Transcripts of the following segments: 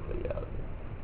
چلے آتے.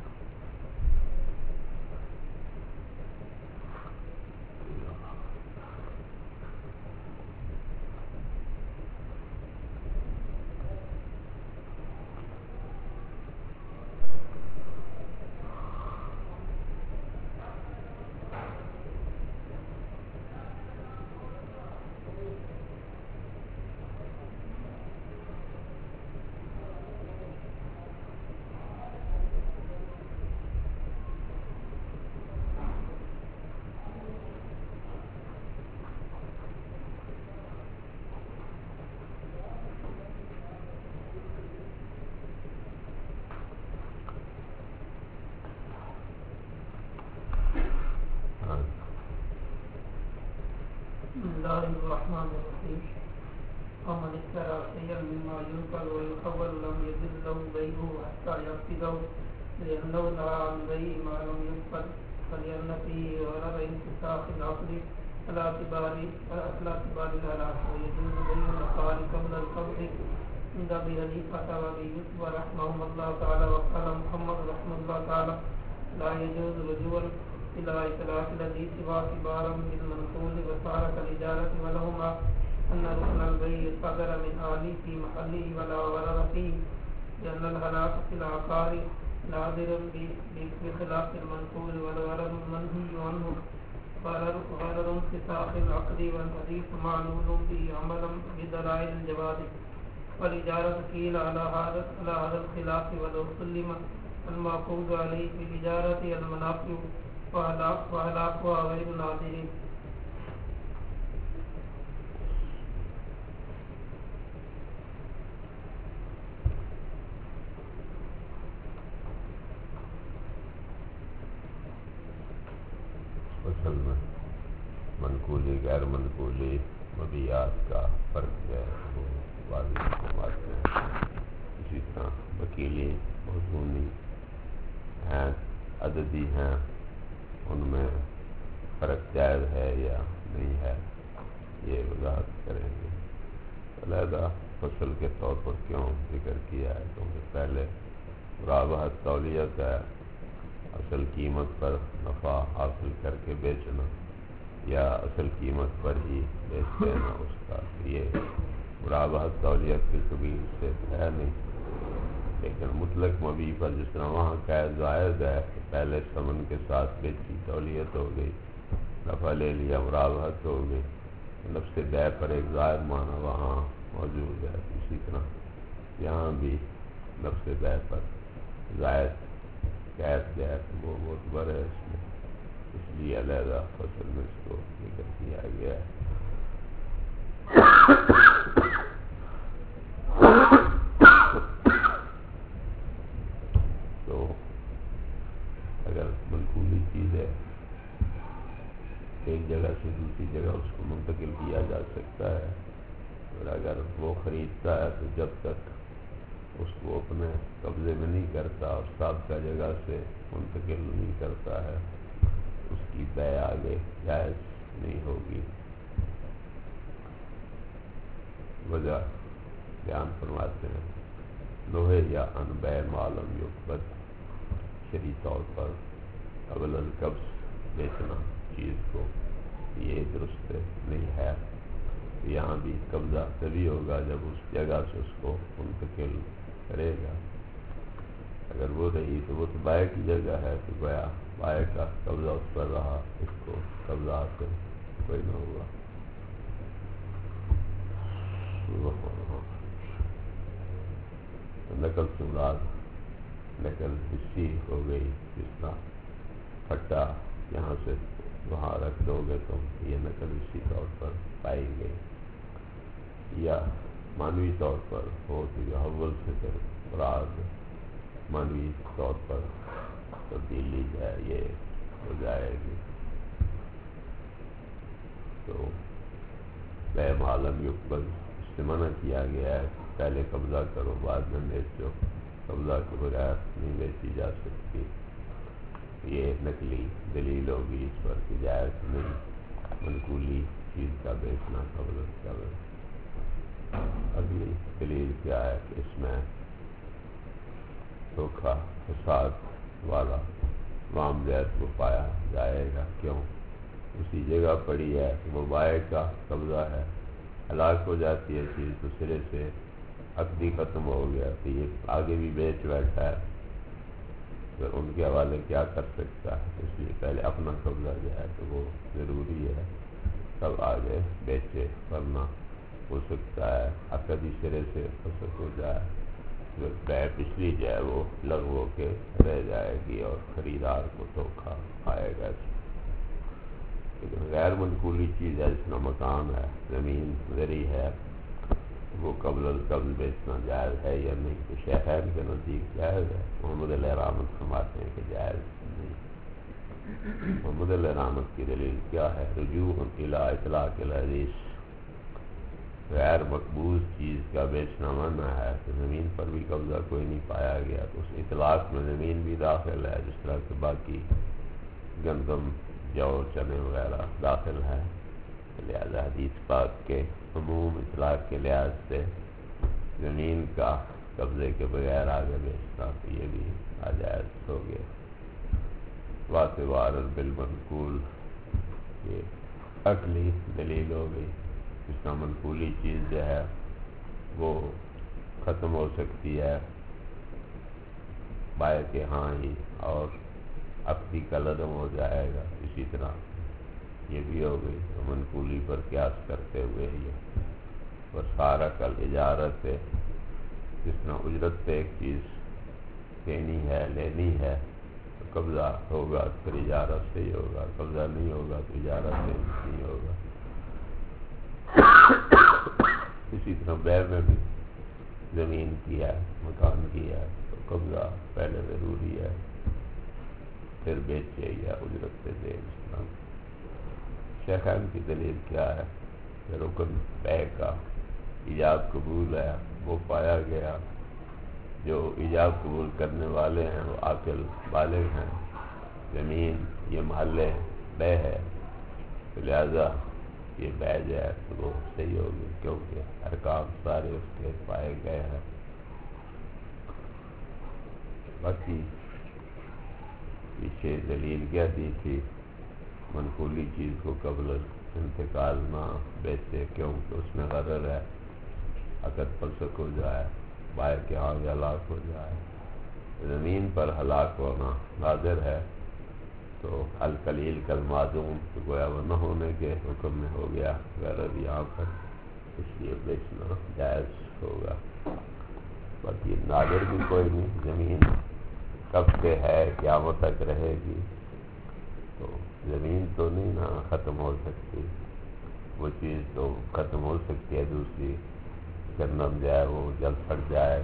بسم الله الرحمن الرحيم. ومن اشترى شيئا مما ينكر ويحول لم يجد له بيعه حتى يفسده لأنه نهى عن بيع ما لم ينكر فلأن فيه غرر انفساخ العقد على اعتبار الهلاك ويجوز بيع العقار قبل القبض عند أبي حنيفة وأبي يوسف رحمهم الله تعالى. وقال محمد رحمه الله تعالى لا يجوز رجوع إلى إطلاق الذي سوى كبارا بالمنقول وصارت الإجارة ولهما أن ركن البيع صدر من آلي في محله ولا غرر فيه لأن الهلاك في العقار نادر بخلاف المنقول والغرر المنهي عنه غرر انفساخ العقد والحديث معلول به عملا بدلائل الجواز والإجارة قيل على هذا الخلاف ولو سلم المعقود عليه في الإجارة المنافع وهلاكها غير نادر. اصل میں منقولی غیر منقولی مبیعات کا فرق ہے وہ واضح فرماتے ہیں. اسی طرح وکیلی موضوعی ہیں عددی ہیں ان میں فرق جائز ہے یا نہیں ہے یہ وضاحت کریں گے. علیحدہ فصل کے طور پر کیوں ذکر کیا ہے کیونکہ پہلے مرابحت تولیت ہے اصل قیمت پر نفع حاصل کر کے بیچنا یا اصل قیمت پر ہی بیچ دینا اس کا یہ مرابحت تولیت کے قبیل سے ہے نہیں. لیکن مطلق مبیع پر جس طرح وہاں قید زائد ہے کہ پہلے ثمن کے ساتھ بیچی تولیت ہو گئی نفع لے لیا مرابحت ہو گئی نفس بیع پر ایک زائد معنی وہاں موجود ہے. اسی طرح یہاں بھی نفس بیع پر زائد قید جو ہے وہ معتبر ہے اس میں اس لیے علیحدہ فصل میں اس کو ذکر کیا گیا ہے. تو اگر منقولی چیز ہے ایک جگہ سے دوسری جگہ اس کو منتقل کیا جا سکتا ہے اور اگر وہ خریدتا ہے تو جب تک اس کو اپنے قبضے میں نہیں کرتا اور سابقہ جگہ سے منتقل نہیں کرتا ہے اس کی بیع آگے جائز نہیں ہوگی. وجہ بیان فرماتے ہیں لوہے یا ان بیع معلوم یقبض شرعی طور پر قبل القبض بیچنا چیز کو یہ درست نہیں ہے. یہاں بھی قبضہ تبھی ہوگا جب اس جگہ سے اس کو منتقل کرے گا. اگر وہ رہی تو وہ تو بائع کی جگہ ہے تو گویا بائع کا قبضہ اس پر رہا اس کو قبضہ حاصل کوئی نہ ہوا. نقل سے مراد نقل حصی ہو گئی جس طرح پھٹا یہاں سے وہاں رکھ دو گے تو یہ نقل اسی طور پر پائی گئی یا معنوی طور پر ہو تو یہ حول سے پھر مراد معنوی طور پر تبدیلی ہے یہ ہو جائے گی. تو بیع معلوم یقبض اس سے منع کیا گیا ہے پہلے قبضہ کرو بعد میں بیچو. قبضہ کے بغیر نہیں بیچی جا سکتی. یہ نقلی دلیل ہوگی اس پر کہ جائز نہیں منقولی چیز کا بیچنا قبل قبل. اگلی دلیل کیا ہے کہ اس میں دھوکہ فساد والا معاملات کو پایا جائے گا. کیوں؟ اسی جگہ پڑی ہے کہ وہ بائع کا قبضہ ہے، ہلاک ہو جاتی ہے چیز تو سرے سے عقد ہی ختم ہو گیا، تو یہ آگے بھی بیچ بیٹھا ہے، پھر ان کے حوالے کیا کر سکتا ہے؟ اس لیے پہلے اپنا قبضہ جو ہے تو وہ ضروری ہے، تب آگے بیچے، ورنہ ہو سکتا ہے عقد ہی سرے سے فسخ ہو جائے، پھر بیع پچھلی جو ہے وہ لغو ہو کے رہ جائے گی اور خریدار کو دھوکہ آئے گا. لیکن غیر منقولی چیز ہے، جس میں مکان ہے، زمین زرعی ہے، وہ قبل القبض بیچنا جائز ہے یا نہیں؟ تو شیخین کے نزدیک جائز ہے. محمد علیہ رحمت فرماتے ہیں کہ جائز نہیں. محمد علیہ رحمت کی دلیل کیا ہے؟ رجوع الی اطلاق الحدیث، غیر مقبوض چیز کا بیچنا منع ہے، تو زمین پر بھی قبضہ کوئی نہیں پایا گیا تو اس اطلاق میں زمین بھی داخل ہے، جس طرح کہ باقی گندم، جو، چنے وغیرہ داخل ہے. لہذا حدیث پاک کے عموم اطلاق کے لحاظ سے زمین کا قبضے کے بغیر آگے بیچنا تو یہ بھی ناجائز ہو گیا. واعتبار بالمنقول، یہ عقلی دلیل ہو گئی. اس کا منقولی چیز جو ہے وہ ختم ہو سکتی ہے بائع کے ہاں ہی، اور عقدی کا عدم ہو جائے گا. اسی طرح یہ بھی ہو گئی تو منقولی پر قیاس کرتے ہوئے یہ وسارہ کل اجارت ہے، جس طرح اجرت پہ ایک چیز دینی ہے، لینی ہے، تو قبضہ ہوگا پھر اجارت سے ہی ہوگا، قبضہ نہیں ہوگا تو اجارت سے نہیں ہوگا. اسی طرح بیع میں بھی زمین کی ہے، مکان کی ہے، تو قبضہ پہلے ضروری ہے، پھر بیچے یا اجرت پہ دے. شیخان کی دلیل کیا ہے؟ کہ رکن بیع کا ایجاب قبول ہے، وہ پایا گیا. جو ایجاب قبول کرنے والے ہیں وہ عاقل بالغ ہیں، زمین یہ محل بیع ہے، تو لہذا یہ بیع جو ہے تو وہ صحیح ہوگی، کیونکہ ارکان سارے اس کے پائے گئے ہیں. باقی پیچھے دلیل کیا دی تھی؟ منقولی چیز کو قبل انتقال نہ بیچے، کیونکہ اس میں غرر ہے، عقد فسخ ہو جائے، بائع کے ہاں ہلاک ہو جائے. زمین پر ہلاک ہونا نادر ہے، تو القلیل کالمعدوم، تو گویا وہ نہ ہونے کے حکم میں ہو گیا غرر یہاں پر، اس لیے بیچنا جائز ہوگا. باقی نادر بھی کوئی نہیں، زمین کب سے ہے، قیامت تک رہے گی، تو زمین تو نہیں نا ختم ہو سکتی. وہ چیز تو ختم ہو سکتی ہے، دوسری گندم جو ہے وہ جب پھٹ جائے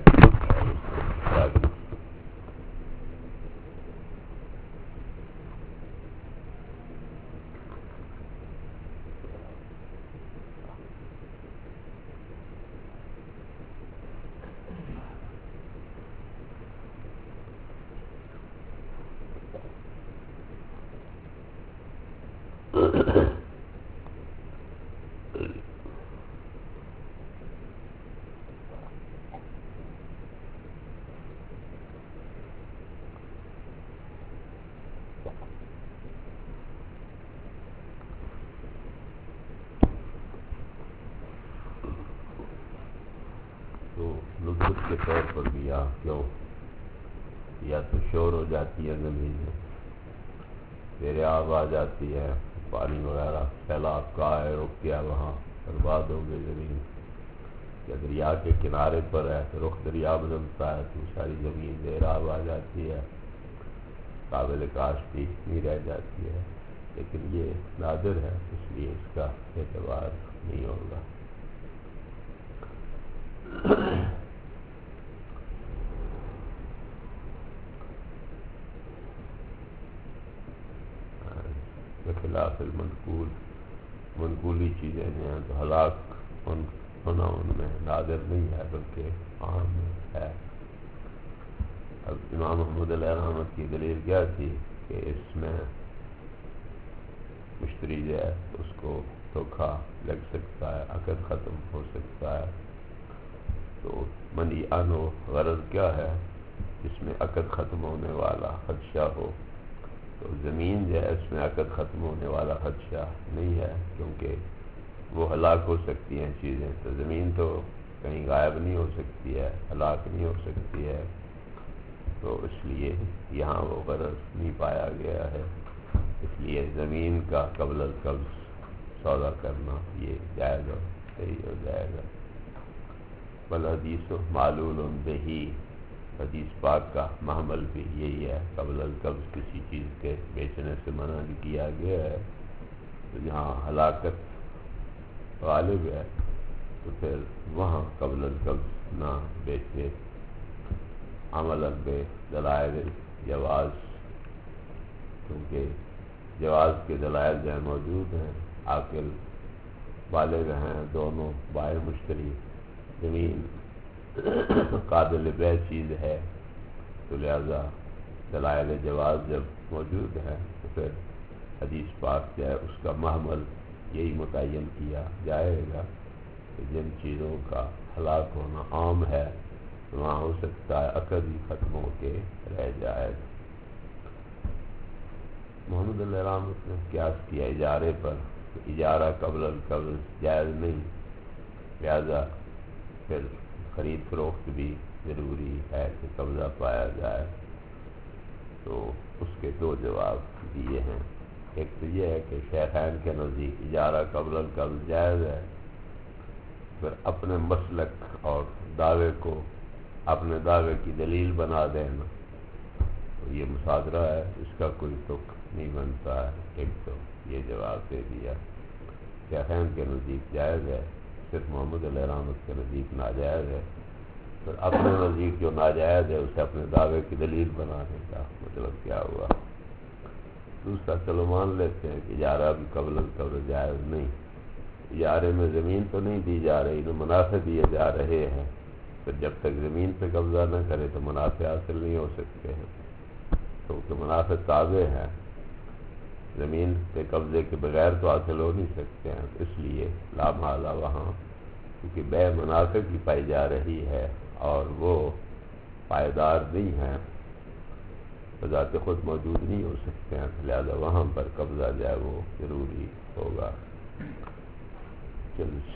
تو لطف کے طور پر بھی یہاں کیوں یا تو شور ہو جاتی ہے زمین میں، دریاب آ جاتی ہے، پانی وغیرہ سیلاب کا ہے، رک گیا، وہاں برباد ہو گئی زمین. یا دریا کے کنارے پر ہے تو رخ دریا بدلتا ہے تو ساری زمین سیلاب آ جاتی ہے، قابل کاشتی نہیں رہ جاتی ہے. لیکن یہ نادر ہے، اس لیے اس کا اعتبار نہیں ہوگا. بخلاف المنقول، منقولی چیزیں جو ہیں تو ہلاک ہونا ان میں نادر نہیں ہے بلکہ عام ہے. اب امام محمد علیہ رحمت کی دلیل کیا تھی؟ کہ اس میں مشتری جو ہے اس کو دھوکہ لگ سکتا ہے، عقد ختم ہو سکتا ہے. تو منی ان و غرض کیا ہے؟ جس میں عقد ختم ہونے والا خدشہ ہو، تو زمین جو ہے اس میں عقد ختم ہونے والا خدشہ نہیں ہے، کیونکہ وہ ہلاک ہو سکتی ہیں چیزیں، تو زمین تو کہیں غائب نہیں ہو سکتی ہے، ہلاک نہیں ہو سکتی ہے، تو اس لیے یہاں وہ غرض نہیں پایا گیا ہے، اس لیے زمین کا قبل القبض سودا کرنا یہ جائز اور صحیح ہو جائے گا۔ والحدیث معلول بہی، حدیث پاک کا محمل بھی یہی ہے، قبل القبض کسی چیز کے بیچنے سے منع کیا گیا ہے، تو جہاں ہلاکت غالب ہے تو پھر وہاں قبل القبض نہ بیچے، عملاً بے دلائل جواز، کیونکہ جواز کے دلائل جو موجود ہیں، عاقل بالغ ہیں دونوں بائع مشتری، زمین قابل بیع چیز ہے، تو لہذا دلائل جواز جب موجود ہے تو پھر حدیث پاک جو ہے اس کا محمل یہی متعین کیا جائے گا کہ جن چیزوں کا ہلاک ہونا عام ہے تو وہاں ہو سکتا ہے عقد ہی ختم ہو کے رہ جائے۔ محمد اللہ رحمت نے قیاس کیا اجارے پر، اجارہ قبل القبض جائز نہیں، لہذا پھر خرید فروخت بھی ضروری ہے کہ قبضہ پایا جائے، تو اس کے دو جواب دیے ہیں۔ ایک تو یہ ہے کہ شیخین کے نزدیک اجارہ قبل القبض جائز ہے، پھر اپنے مسلک اور دعوے کو اپنے دعوے کی دلیل بنا دینا تو یہ مصادرہ ہے، اس کا کوئی تک نہیں بنتا ہے۔ ایک تو یہ جواب دے دیا، شیخین کے نزدیک جائز ہے، صرف محمد علیہ رحمت کے نزدیک ناجائز ہے، پھر اپنے نزدیک جو ناجائز ہے اسے اپنے دعوے کی دلیل بنانے کا مطلب کیا ہوا۔ دوسرا چلو مان لیتے ہیں کہ اجارہ بھی قبل القبض جائز نہیں، اجارے میں زمین تو نہیں دی جا رہی، نہ منافع دیے جا رہے ہیں، پھر جب تک زمین پہ قبضہ نہ کرے تو منافع حاصل نہیں ہو سکتے ہیں، کیونکہ منافع تابع ہے، زمین پہ قبضے کے بغیر تو حاصل ہو نہیں سکتے ہیں، اس لیے لا محالہ وہاں کیونکہ بیع منافع کی پائی جا رہی ہے اور وہ پائیدار نہیں ہے، بذات خود موجود نہیں ہو سکتے ہیں، لہذا وہاں پر قبضہ جائے وہ ضروری ہوگا۔ چل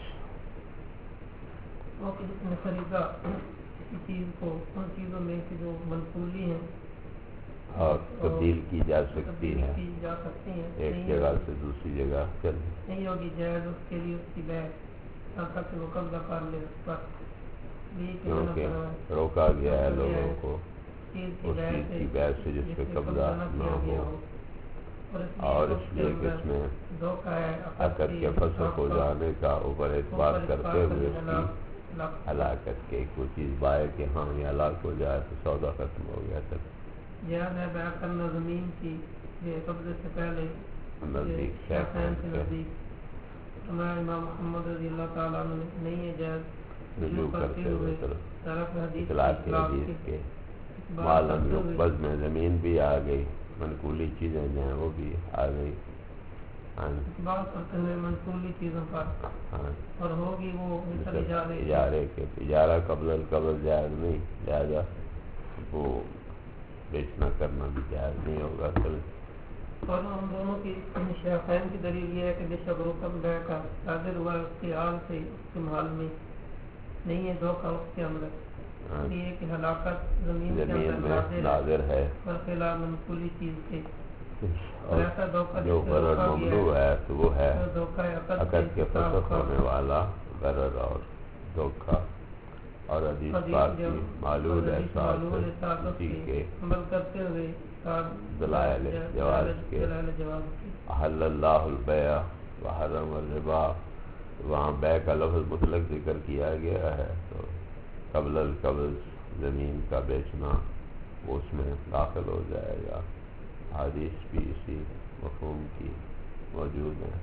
جس نے خریدا کسی چیز کو ان چیزوں میں سے جو منقولی ہیں اور تبدیل کی جا سکتی ہے کی جا سکتی ہیں، ایک جگہ سے دوسری جگہ، چل نہیں ہوگی جائز اس کے لیے اس کی بیع تاکہ وہ قبضہ کر لے اس پر، کیونکہ روکا گیا ہے لوگوں کو اس چیز کی بیع سے جس پہ قبضہ نہ ہو، اور اس لیے کہ اس میں عقد کے فسخ ہو جانے کا اوپر اعتبار کرتے ہوئے اس کی ہلاکت کے کوئی چیز بائے کہ ہاں یہ ہلاک ہو جائے تو سودا ختم ہو گیا، تب جائز ہے بیع کرنا زمین کی قبضے سے پہلے نزدیک شیخین کے نزدیک، ہمارا امام محمد رضی اللہ تعالیٰ عنہ نہیں ہے جائز، رجوع کرتے ہوئے طرف حدیث اطلاق حدیث کے معلوم یقبض میں زمین بھی آ گئی، منقولی چیزیں جو ہیں وہ بھی آ گئی، بات کرتے ہوئے منقولی چیزوں پر، اور ہوگی وہ مثل اجارے کے، اجارہ قبل القبض جائز نہیں، لہذا وہ بیچنا کرنا بھی جائز نہیں ہوگا۔ اور ہم دونوں کی شیخین کی دلیل یہ ہے کہ بے شک رکن بیع کا صادر ہوا اس کے حال سے استعمال میں نہیں ہے، دھوکہ اس کے اندر، اس لیے کہ ہلاکت زمین کے اندر ناظر ہے، اور خلاف منقولی چیز کے، اور جو غرر ممنوع ہے تو وہ ہے عقد کے فسخ ہونے والا غرر اور دھوکہ، اور حدیث پاک کی معلول احساس اسی کے عمل کرتے ہوئے دلائل جواز کے، احل اللہ البیع وحرم الربا، وہاں بیع کا لفظ مطلق ذکر کیا گیا ہے، تو قبل القبض زمین کا بیچنا وہ اس میں داخل ہو جائے گا، حدیث بھی اسی مفہوم کی موجود ہے۔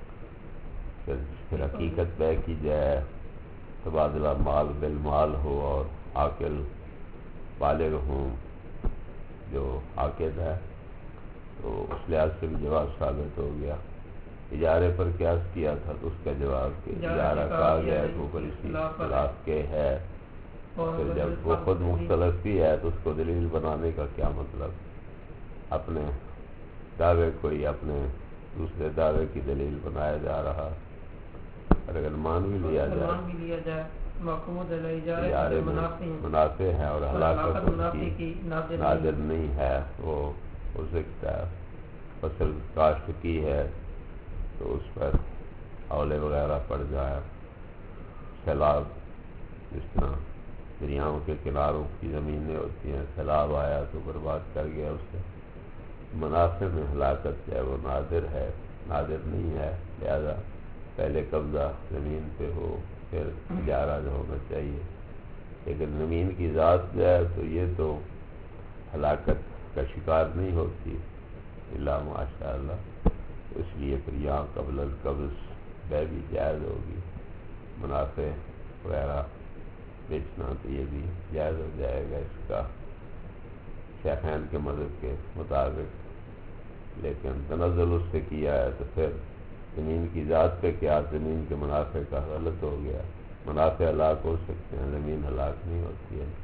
پھر حقیقت بیع کی جائے، تبادلہ مال بالمال ہو اور عاقل بالغ ہوں جو عاقد ہے، تو اس لحاظ سے بھی جواز ثابت ہو گیا۔ اجارے پر قیاس کیا تھا تو اس کا جواب کہ اجارہ کہا گیا ہے تو اوپر اسی خلاف کے ہے، پھر جب وہ خود مختلف بھی ہے تو اس کو دلیل بنانے کا کیا مطلب؟ اپنے دعوے کو ہی اپنے دوسرے دعوے کی دلیل بنایا جا رہا، اور اگر مان بھی لیا جائے اشارے میں منافع ہے اور ہلاکت اس کی نادر نہیں ہے، وہ ہو سکتا ہے فصل کاشت کی ہے تو اس پر اولے وغیرہ پڑ جائے، سیلاب جس طرح دریاؤں کے کناروں کی زمینیں ہوتی ہیں، سیلاب آیا تو برباد کر گیا اس سے۔ منافع میں ہلاکت جو ہے وہ نادر ہے، نادر نہیں ہے، لہذا پہلے قبضہ زمین پہ ہو پھر اجارہ جو ہونا چاہیے، لیکن زمین کی ذات جو ہے تو یہ تو ہلاکت کا شکار نہیں ہوتی الا ماشاء اللہ، اس لیے پھر یہاں قبل القبض بے بھی جائز ہوگی، منافع وغیرہ بیچنا تو یہ بھی جائز ہو جائے گا اس کا شیخین کے مذہب کے مطابق، لیکن تنزل اس سے کیا ہے تو پھر زمین کی ذات پہ کیا، زمین کے منافع کا غلط ہو گیا، منافع ہلاک ہو سکتے ہیں، زمین ہلاک نہیں ہوتی ہے۔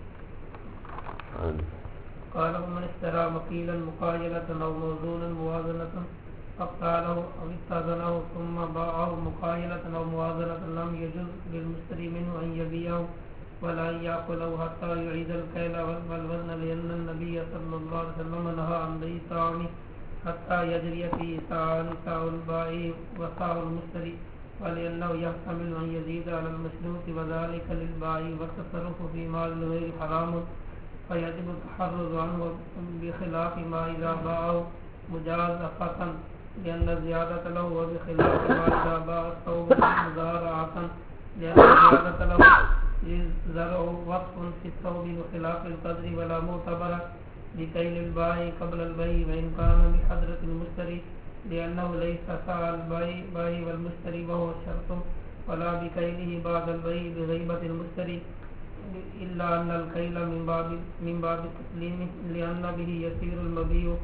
قال ومن اشترى وكيلا مقايلة أو موزونا موازنة فقاله أو استأذنه ثم باعه مقايلة أو موازنة لم يجوز للمشتري منه أن يبيعه ولا أن يأكله حتى يعيد الكيل والوزن، لأن النبي صلى الله عليه وسلم نهى عن بيع الطعام حتى يجري فيه ساعان، ساع البائع وساع المشتري، ولأنه يحتمل أن يزيد على المشروط وذلك للبائع، والتصرف في مال الغير حرام فيجب التحرز عنه بخلاف ما إذا باعه مجازفة لأن الزيادة له، وبخلاف ما إذا باع الثوب مزارعة لأن الزيادة له زرع وصف في الثوب بخلاف القدر ولا معتبر بكيل البائع قبل البيع وإن كان بحضرة المشتري، لأنه ليس ساع البائع والمشتري وهو شرط، ولا بكيله بعد البيع بغيبة المشتري، إلا أن الكيل من باب التسليم لأن به يسير المبيع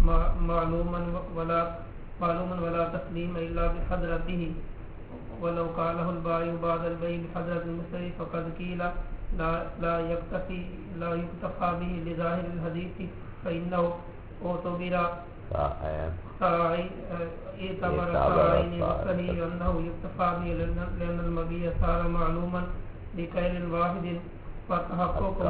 معلوما ولا تسليم إلا بحضرته، ولو قاله البائع بعد البيع بحضرة المشتري فقد قيل لا يكتفى به لظاهر الحديث فإنه اعتبر ساعين، والصحيح أنه يكتفى به لأن المبيع صار معلوما بكيل واحد فتحقق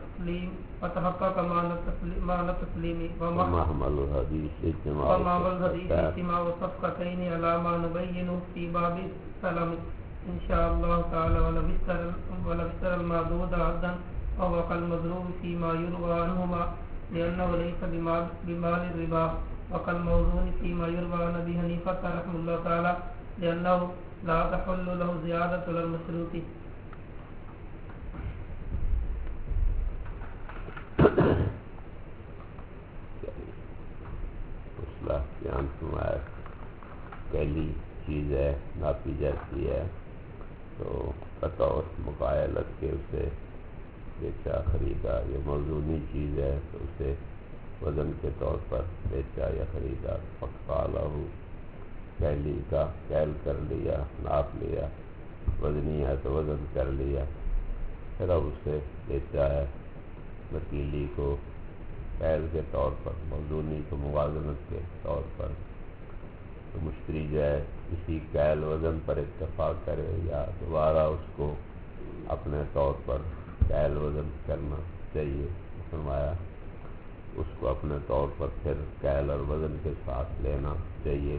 معنى التسليم ومحمل الحديث اجتماع الصفقتين على ما نبين في باب السلم إن شاء الله تعالى، ولو اشترى المعدود عبدا فهو كالمضروب فيما يروى عنهما لأنه ليس بمال الربا، وكالموزون فيما يروى عن أبي حنيفة رحمه الله تعالى لأنه لا تحل له زيادة على المشروط۔ پہلی چیز ہے ناپی جاتی ہے تو بطور مقایلت کے اسے بیچا خریدا، یہ موزونی چیز ہے تو اسے وزن کے طور پر بیچا یا خریدا، فقالہ کیلی کا کیل کر لیا، ناپ لیا، وزنی ہے تو وزن کر لیا، پھر اب اسے بیچا ہے وکیلی کو کیل کے طور پر، موزونی کو موازنت کے طور پر، تو مشتری جو ہے اسی کیل وزن پر اتفاق کرے یا دوبارہ اس کو اپنے طور پر کیل وزن کرنا چاہیے، فرمایا اس کو اپنے طور پر پھر کیل اور وزن کے ساتھ لینا چاہیے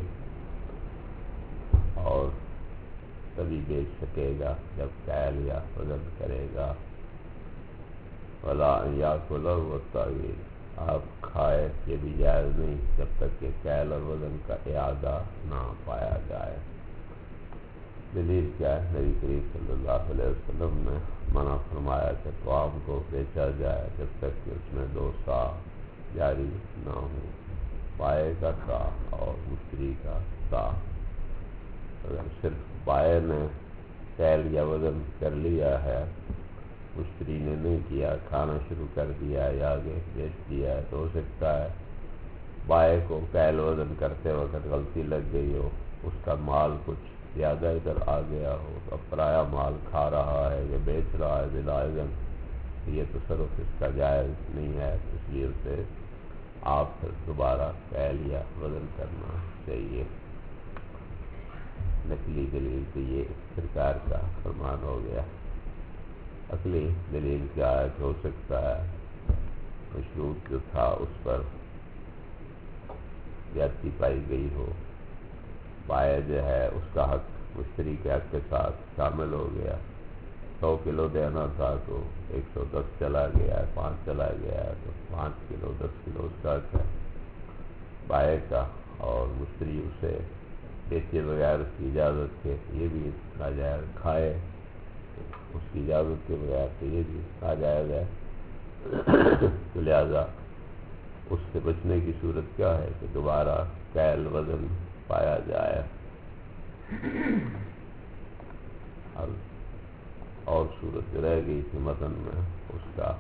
اور تبھی بیچ سکے گا جب کیل یا وزن کرے گا۔ ولا یاکل والتعویل، آپ کھائے یہ بھی جائز نہیں جب تک کہ کیل اور وزن کا اعادہ نہ پایا جائے۔ دلیل کیا ہے؟ نبی کریم صلی اللہ علیہ وسلم نے منع فرمایا کہ طعام کو بیچا جائے جب تک کہ اس میں 2 صاع جاری نہ ہو، بائع کا صاع اور مشتری کا صاع۔ اگر صرف بائع نے کیل یا وزن کر لیا ہے، مشتری نے نہیں کیا، کھانا شروع کر دیا ہے یا آگے بیچ دیا ہے، تو ہو سکتا ہے بائع کو کیل وزن کرتے وقت غلطی لگ گئی ہو، اس کا مال کچھ زیادہ ادھر آ گیا ہو، اب پرایا مال کھا رہا ہے یا بیچ رہا ہے بلا اذن، یہ تصرف اس کا جائز نہیں ہے، اس لیے اسے آپ پھر دوبارہ کیل یا وزن کرنا چاہیے۔ نقلی دلیل تو یہ سرکار کا فرمان ہو گیا۔ اصلی دلیل کیا ہے کہ ہو سکتا ہے مشروط جو تھا اس پر زیادتی پائی گئی ہو، بائع جو ہے اس کا حق مشتری کے حق کے ساتھ شامل ہو گیا، 100 کلو دینا تھا تو 110 چلا گیا، 5 چلا گیا، تو 5 کلو 10 کلو اس کا حق ہے بائع کا، اور مشتری اسے بیچے بغیر اس کی اجازت کے یہ بھی ناجائز کھائے اس کی اجازت کے بغیر تو یہ بھی ناجائز ہے۔ تو لہذا اس سے بچنے کی صورت کیا ہے کہ دوبارہ کیل وزن پایا جائے۔ اور صورت رہ گئی تھی متن میں اس کا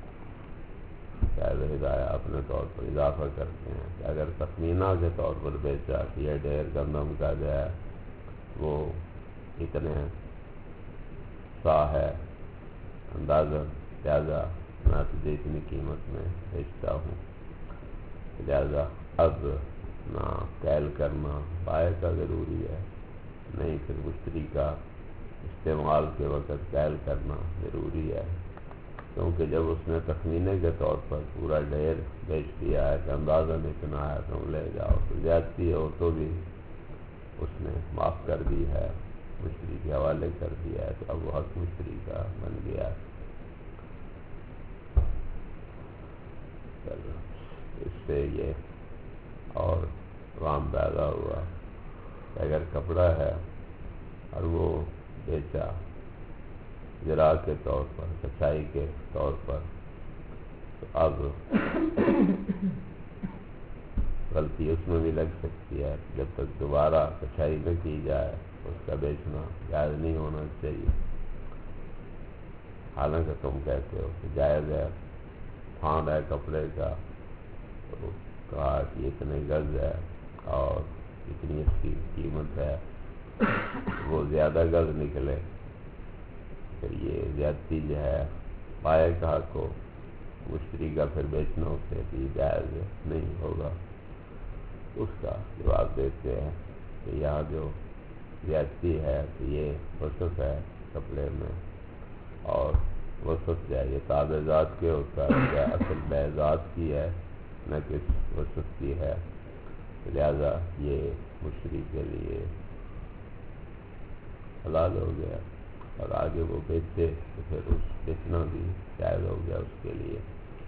شاید ہدایہ اپنے طور پر اضافہ کرتے ہیں کہ اگر تخمینہ کے طور پر بیچا کہ یہ ڈھیر گندم کا جو ہے وہ اتنے سا ہے اندازہ، لہذا میں تجھے اتنی قیمت میں بیچتا ہوں، لہذا اب نہ کیل کرنا بائع کا ضروری ہے، نہیں پھر مشتری کا استعمال کے وقت کیل کرنا ضروری ہے، کیونکہ جب اس نے تخمینے کے طور پر پورا ڈھیر بیچ دیا ہے کہ اندازہ اتنا ہے تم لے جاؤ، تو زیادتی ہو تو بھی اس نے معاف کر دی ہے، مشتری کے حوالے کر دیا ہے، تو اب وہ حق مشتری کا بن گیا ہے۔ اس سے یہ اور عوام پیدا ہوا کہ اگر کپڑا ہے اور وہ بیچا زرا کے طور پر، کچائی کے طور پر، تو اب غلطی اس میں بھی لگ سکتی ہے، جب تک دوبارہ کچائی نہ کی جائے اس کا بیچنا جائز نہیں ہونا چاہیے۔ حالانکہ تم کہتے ہو کہ جائز ہے، تھان ہے کپڑے کا، تو کہا کہ اتنے گز ہے اور اتنی اس کی قیمت ہے، وہ زیادہ گز نکلے، پھر یہ زیادتی جو ہے بائع کا حق ہو، مشتری کا پھر بیچنا اسے بھی جائز نہیں ہوگا۔ اس کا جواب دیتے ہیں کہ یہاں جو زیادتی ہے تو یہ وسط ہے کپڑے میں، اور وسط جو ہے یہ تابع ذات کے ہوتا ہے، یا اصل بے ذات کی ہے نہ کہ وسط کی ہے، لہذا یہ مشتری کے لیے حلال ہو گیا، اور آگے وہ بیچے تو پھر اس بیچنا بھی جائز ہو گیا اس کے لیے۔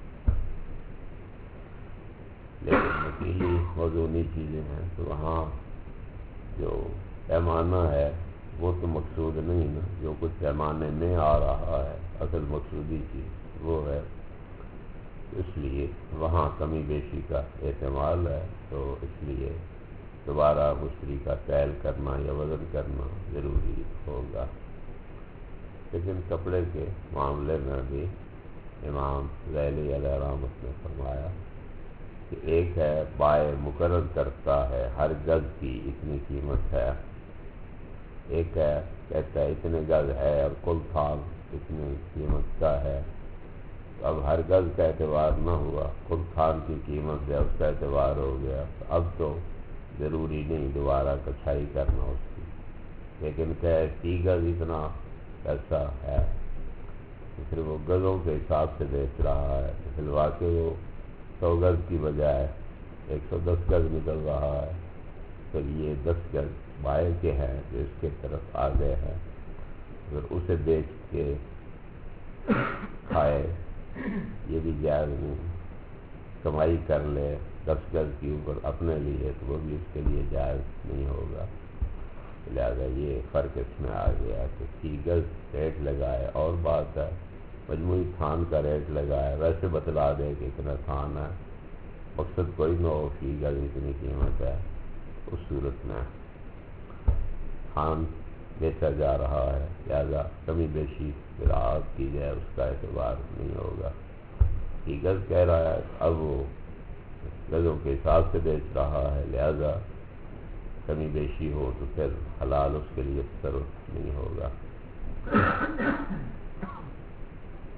لیکن نکیلی موضوعی چیزیں ہیں تو وہاں جو پیمانہ ہے وہ تو مقصود نہیں نا، جو کچھ پیمانے میں آ رہا ہے اصل مقصودی چیز وہ ہے، اس لیے وہاں کمی بیشی کا احتمال ہے، تو اس لیے دوبارہ مشتری کا کیل کرنا یا وزن کرنا ضروری ہوگا۔ لیکن کپڑے کے معاملے میں بھی امام ذیلی علیہ رحمت نے فرمایا کہ ایک ہے بائع مقرر کرتا ہے ہر گز کی اتنی قیمت ہے، ایک ہے کہتا ہے اتنے گز ہے اور کل تھان اتنی قیمت کا ہے، اب ہر گز کا اعتبار نہ ہوا، کل تھان کی قیمت ہے اس کا اعتبار ہو گیا، اب تو ضروری نہیں دوبارہ کچھائی کرنا اس کی، لیکن کہ 30 گز اتنا پیسہ ہے، تو پھر وہ گزوں کے حساب سے بیچ رہا ہے، تو پھر واقعی وہ 100 گز کی بجائے 110 گز نکل رہا ہے، پھر یہ 10 گز بائع کے ہیں جو اس کے طرف آ گئے ہیں، پھر اسے بیچ کے کھائے یہ بھی جائز نہیں، کمائی کر لے 10 گز کے اوپر اپنے لیے تو وہ بھی اس کے لیے جائز نہیں ہوگا۔ لہذا یہ فرق اس میں آ گیا کہ 30 گز ریٹ لگائے اور بات ہے، مجموعی تھان کا ریٹ لگائے، ویسے بتلا دے کہ اتنا تھان ہے، مقصد کوئی نہ ہو 30 گز اتنی قیمت ہے، اس صورت میں تھان بیچا جا رہا ہے، لہذا کمی بیشی رعایت کی جائے اس کا اعتبار نہیں ہوگا۔ 30 گز کہہ رہا ہے، اب وہ گزوں کے حساب سے بیچ رہا ہے، لہذا کمی بیشی ہو تو پھر حلال اس کے لیے تصرف نہیں ہوگا۔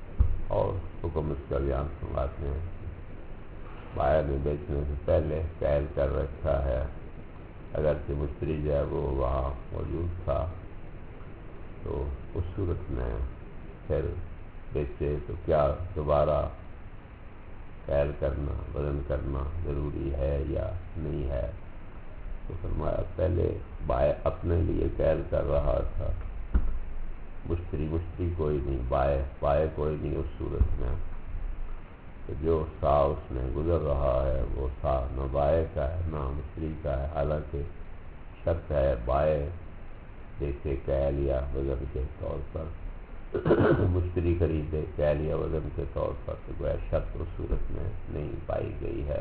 اور حکم اس کا بیان فرماتے ہیں بائع نے بیچنے سے پہلے کیل کر رکھا ہے، اگرچہ مشتری جو ہے وہ وہاں موجود تھا، تو اس صورت میں پھر بیچے تو کیا دوبارہ کیل کرنا، وزن کرنا ضروری ہے یا نہیں ہے؟ تو فرمایا پہلے بائع اپنے لیے کیل کر رہا تھا، مشتری کوئی نہیں، بائع کوئی نہیں اس صورت میں، کہ جو سا اس میں گزر رہا ہے وہ سا نہ بائع کا ہے نہ مشتری کا ہے، حالانکہ شرط ہے بائع بیچے کیل یا وزن کے طور پر، مشتری خریدے کیل یا وزن کے طور پر، تو گویا شرط اس صورت میں نہیں پائی گئی ہے۔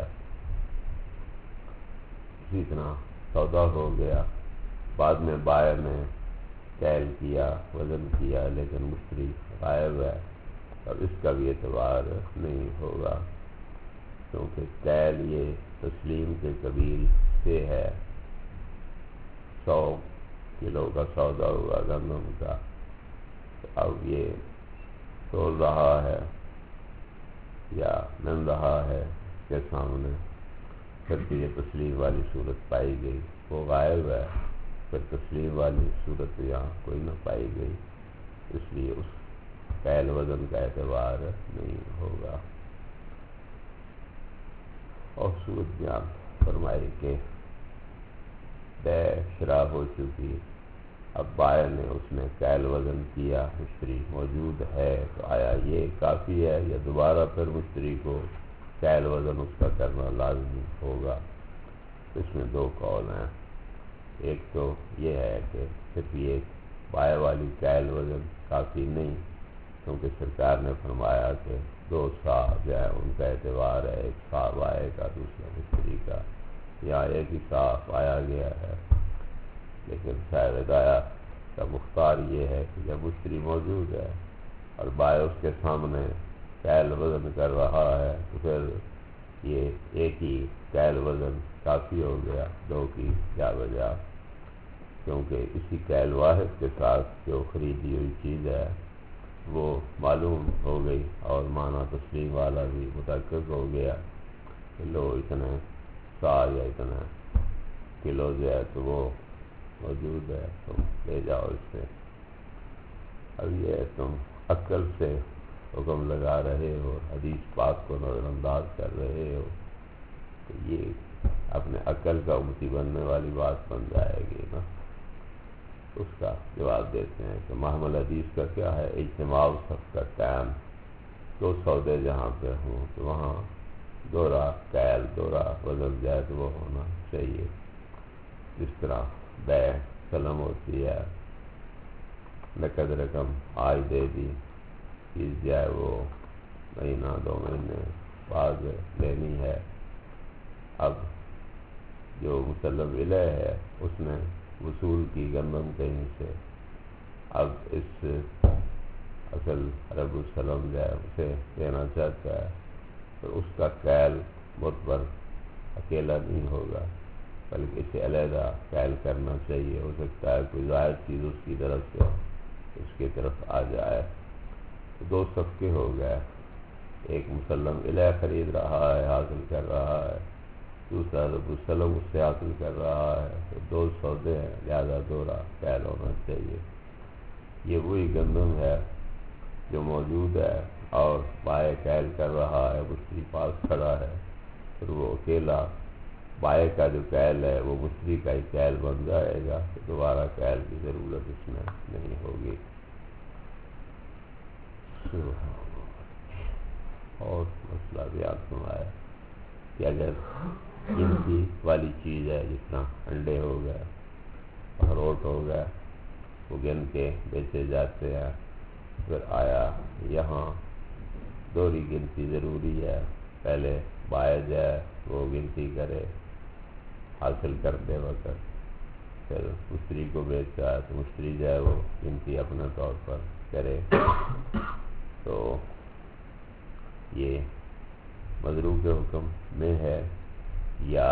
اسی طرح سودا ہو گیا، بعد میں بائع نے کیل کیا، وزن کیا، لیکن مشتری غائب ہے، اب اس کا بھی اعتبار نہیں ہوگا، کیونکہ کیل یہ تسلیم کے قبیل سے ہے۔ 100 کلو کا سودا ہوا گندم کا، اب یہ تول رہا ہے یا مل رہا ہے اس کے سامنے، پھر یہ تسلیم والی صورت پائی گئی، وہ غائب ہے، پھر تسلیم والی صورت یہاں کوئی نہ پائی گئی، اس لیے اس کیل وزن کا اعتبار نہیں ہوگا۔ اور صورت بیان فرمائی کہ بیع شراب ہو چکی، اب بائع نے اس میں کیل وزن کیا، مشتری موجود ہے، تو آیا یہ کافی ہے یا دوبارہ پھر مشتری کو کیل وزن اس کا کرنا لازمی ہوگا؟ اس میں دو قول ہیں، ایک تو یہ ہے کہ صرف یہ بائع والی کیل وزن کافی نہیں، کیونکہ سرکار نے فرمایا کہ 2 سا جو ہے ان کا اعتبار ہے، ایک سا بائع کا دوسرا مشتری کا، یہاں ایک ہی سا پایا گیا ہے، لیکن صاحب ہدایت کا مختار یہ ہے کہ جب مشتری موجود ہے اور بائع اس کے سامنے کیل وزن کر رہا ہے، تو پھر یہ ایک ہی کیل وزن کافی ہو گیا، 2 کی کیا وجہ، کیونکہ اسی کیل واحد کے ساتھ جو خریدی ہوئی چیز ہے وہ معلوم ہو گئی، اور معنی تسلیم والا بھی متحقق ہو گیا کہ لو اتنے سا یا اتنا کلو جو ہے تو وہ موجود ہے، تم لے جاؤ اس سے۔ اب یہ تم عقل سے حکم لگا رہے ہو، حدیث پاک کو نظر انداز کر رہے ہو، تو یہ اپنے عقل کا امتی بننے والی بات بن جائے گی نا۔ اس کا جواب دیتے ہیں کہ محمل حدیث کا کیا ہے، اجتماع صف کا ٹائم، 2 سودے جہاں پہ ہوں تو وہاں دورہ کیل، دورہ وزن جائز وہ ہونا چاہیے، جس طرح بیع سلم ہوتی ہے، نقد رقم آج دے دی، چیز جائے وہ مہینہ 2 مہینے بعد لینی ہے، اب جو مسلم علیہ ہے اس نے وصول کی گندم کہیں سے، اب اس اصل عرب السلم جو ہے اسے دینا چاہتا ہے، تو اس کا کیل معتبر اکیلا نہیں ہوگا، بلکہ اسے علیحدہ کیل کرنا چاہیے، ہو سکتا ہے کوئی ظاہر چیز اس کی طرف سے اس کی طرف آ جائے، تو 2 صفقے ہو گئے، ایک مسلم علیہ خرید رہا ہے، حاصل کر رہا ہے، دوسرا رب السلم اس سے حاصل کر رہا ہے، تو 2 سودے ہیں، لہذا دورہ کیل ہونا چاہیے۔ یہ وہی گندم ہے جو موجود ہے اور بائع کیل کر رہا ہے، مشتری پاس کھڑا ہے، پھر وہ اکیلا بائع کا جو کیل ہے وہ مشتری کا ہی کیل بن جائے گا، تو دوبارہ کیل کی ضرورت اس میں نہیں ہوگی۔ اور مسئلہ بھی آپ سنایا کہ اگر گنتی والی چیز ہے، جس طرح انڈے ہو گئے، اخروٹ ہو گئے، وہ گن کے بیچے جاتے ہیں، پھر آیا یہاں دوہری گنتی ضروری ہے، پہلے بائع جائے وہ گنتی کرے حاصل کرتے وقت، پھر مشتری کو بیچتا ہے تو مشتری جائے وہ گنتی اپنے طور پر کرے، تو یہ مضروب کے حکم میں ہے یا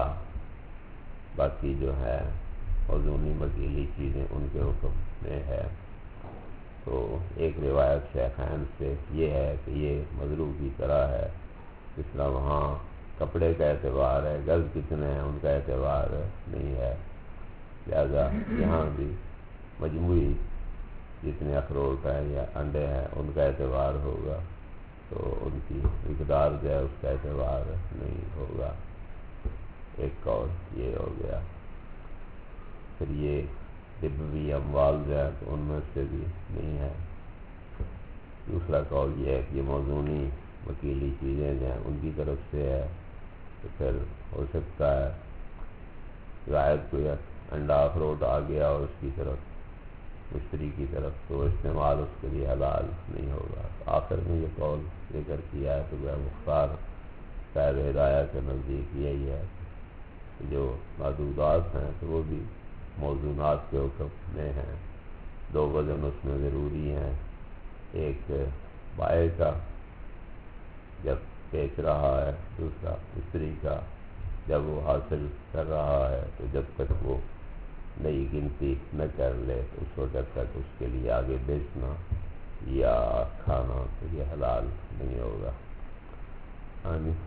باقی جو ہے موزونی مکیلی چیزیں ان کے حکم میں ہے؟ تو ایک روایت شیخین سے یہ ہے کہ یہ مضروع کی طرح ہے، جس طرح وہاں کپڑے کا اعتبار ہے، گز کتنے ہیں ان کا اعتبار نہیں ہے، لہذا یہاں بھی مجموعی جتنے اخروٹ ہیں یا انڈے ہیں ان کا اعتبار ہوگا، تو ان کی مقدار جو ہے اس کا اعتبار نہیں ہوگا۔ ایک قول یہ ہو گیا۔ پھر یہ طبی اموال جو ہے تو ان میں سے بھی نہیں ہے۔ دوسرا قول یہ ہے کہ یہ موضوعی وکیلی چیزیں جو ہیں ان کی طرف سے ہے، تو پھر ہو سکتا ہے زائد کوئی انڈا اخروٹ آ گیا اور اس کی طرف مشتری کی طرف، تو استعمال اس کے لیے حلال نہیں ہوگا۔ آخر میں یہ قول ذکر کیا ہے تو وہ مختار صاحب ہدایہ کے نزدیک یہی ہے کہ جو معدودات ہیں تو وہ بھی موزونات کے حکم میں ہیں۔ دو وزن اس میں ضروری ہیں، ایک بائع کا جب بیچ رہا ہے، دوسرا مشتری کا جب وہ حاصل کر رہا ہے، تو جب تک وہ نئی گنتی نہ کر لے تو اس وقت تک اس کے لیے آگے بیچنا یا کھانا تو یہ حلال نہیں ہوگا۔ آمین۔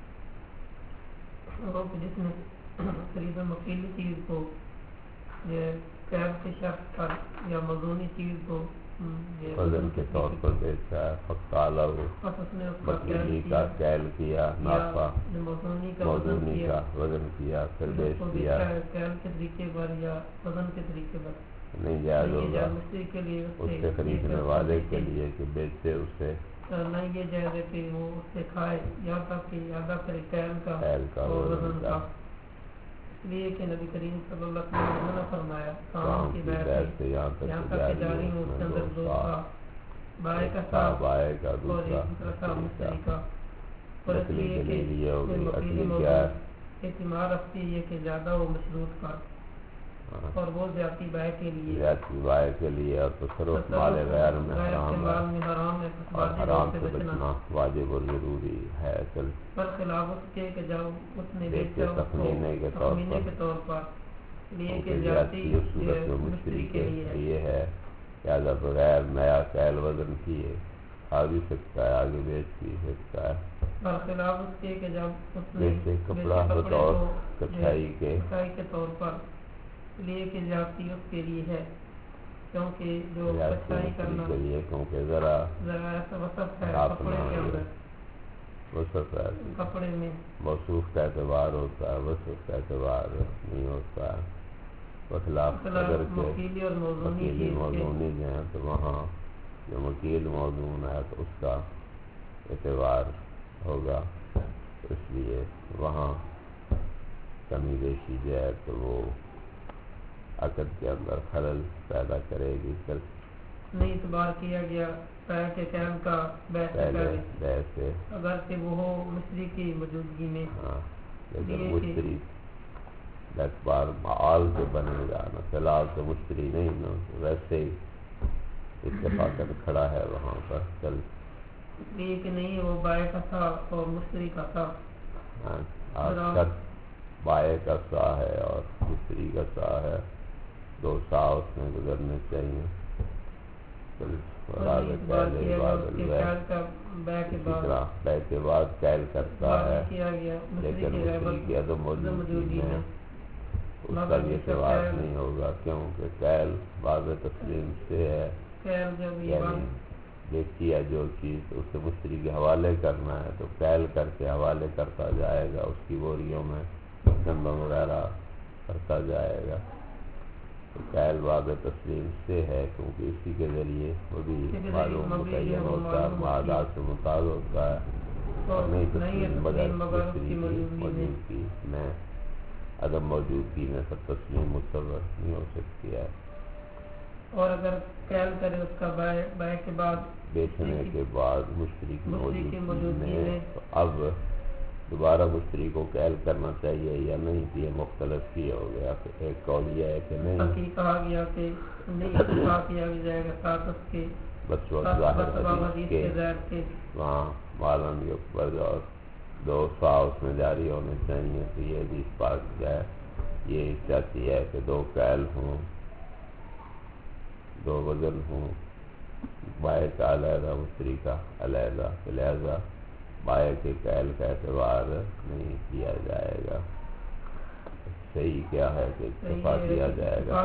جس نے قریب مکیلی چیز کو یہ قید کے شخص پر یا مضمونی چیز کو وزن کے طور پر بیچا ہے، فقال مکیلی کا کیل کیا، نافع موزونی کا وزن کیا، پھر بیچ دیا، کیل کے طریقے پر یا وزن کے طریقے پر نہیں جائز ہوگا مشتری کے لیے اس سے خریدنے والے کے لیے کہ بیچے اس سے نہیں یہ جائز ہے کہ وہ اس سے کھائے یا تک کہ ادا کرے کیل کا اور وزن کا، اس لیے کہ نبی کریم صلی اللہ علیہ وسلم نے فرمایا کام کی بیعت سے یہاں تک کہ جاری ہو، اس کے اندر دو سا بائع کا سا اور ایک دوسرا سا مشتری کا، اور اس لیے کہ مکیلی موضوع اعتماد رکھتی ہے کہ زیادہ وہ مشروط کا اور وہ زیادتی بائع کے لیے، زیادتی بائع کے لیے، اور تصرف مال غیر میں حرام ہے اور حرام سے بچنا واجب اور ضروری ہے۔ پر خلاف اس کے کہ جب اس نے بیچا تخمینے کے طور پر لیے کہ زیادتی اس صورت میں مشتری کے لیے ہے، لہٰذا بغیر نیا کیل وزن کیے کھا بھی سکتا ہے، آگے بیچ بھی سکتا ہے۔ برخلاف اس کے کہ جب اس نے بیچے کپڑا بطور کچھائی کے طور پر لیے کہ زیادتی اس کے لیے ہے، کیونکہ جو کچھائی کرنا کے لیے کیونکہ ذرا ایسا وصف ہے کپڑے کے اندر، وصف ہے کپڑے میں موصوف کا اعتبار ہوتا ہے، وصف کا اعتبار نہیں ہوتا ہے۔ بخلاف اگر کہ مکیلی موضوعی جو ہیں تو وہاں جو مکیل موضوع ہے تو اس کا اعتبار ہوگا، اس لیے وہاں کمی بیشی جو ہے تو وہ عقد کے اندر خلل پیدا کرے گی۔ نہیں اعتبار کیا گیا بائع کے قیام کا بیع سے اگر کہ وہ ہو مشتری کی موجودگی میں، ہاں، لیکن مشتری اعتبار معال سے بنے گا نا، فی الحال تو مشتری نہیں نا، ویسے ہی اتفاقاً کھڑا ہے وہاں پر چل، اس لیے کہ نہیں وہ بائع کا تھا اور مشتری کا تھا، بائع کا سا ہے اور مشتری کا سا ہے، دو سا اس میں گزرنے چاہیے۔ بیع کے بعد کیل کرتا ہے، لیکن مشتری کی عدم موجودگی میں اس کا بھی اعتبار نہیں ہوگا، کیونکہ کیل باب تسلیم سے ہے، یعنی دیکھی ہے جو چیز اسے مشتری کے حوالے کرنا ہے تو کیل کر کے حوالے کرتا جائے گا، اس کی بوریوں میں گندم وغیرہ کرتا جائے گا، تو کیل باب تسلیم سے ہے، کیونکہ اسی کے ذریعے وہ بھی معلوم متعین ہوتا ہے، معادات سے مطابق ہوتا ہے، اور نہیں تسلیم بغیر مشتری کی موجودگی میں، عدم موجودگی میں سب تسلیم متصور نہیں ہو سکتی ہے۔ اور اگر کیل کرے اس کا بائع کے بعد بیچنے کے بعد مشتری کی موجودگی میں، تو اب دوبارہ مشتری کو کیل کرنا چاہیے یا نہیں، یہ مختلف ہی ہو گیا۔ ایک قول یہ ہے کہ نہیں، کہا گیا کہ نہیں اتفاق کیا جائے گا ساتھ اس کے بس حدیث کے وہاں معلوم یقبل اور دو سا اس میں جاری ہونے چاہیے، تو یہ حدیث پاک جو ہے یہ چاہتی ہے کہ دو کیل ہوں، دو وزن ہوں، بائع کا علیحدہ مشتری کا علیحدہ، لہذا بائع کے کیل کا اعتبار نہیں کیا جائے گا۔ صحیح کیا ہے کہ اتفاق کیا جائے گا،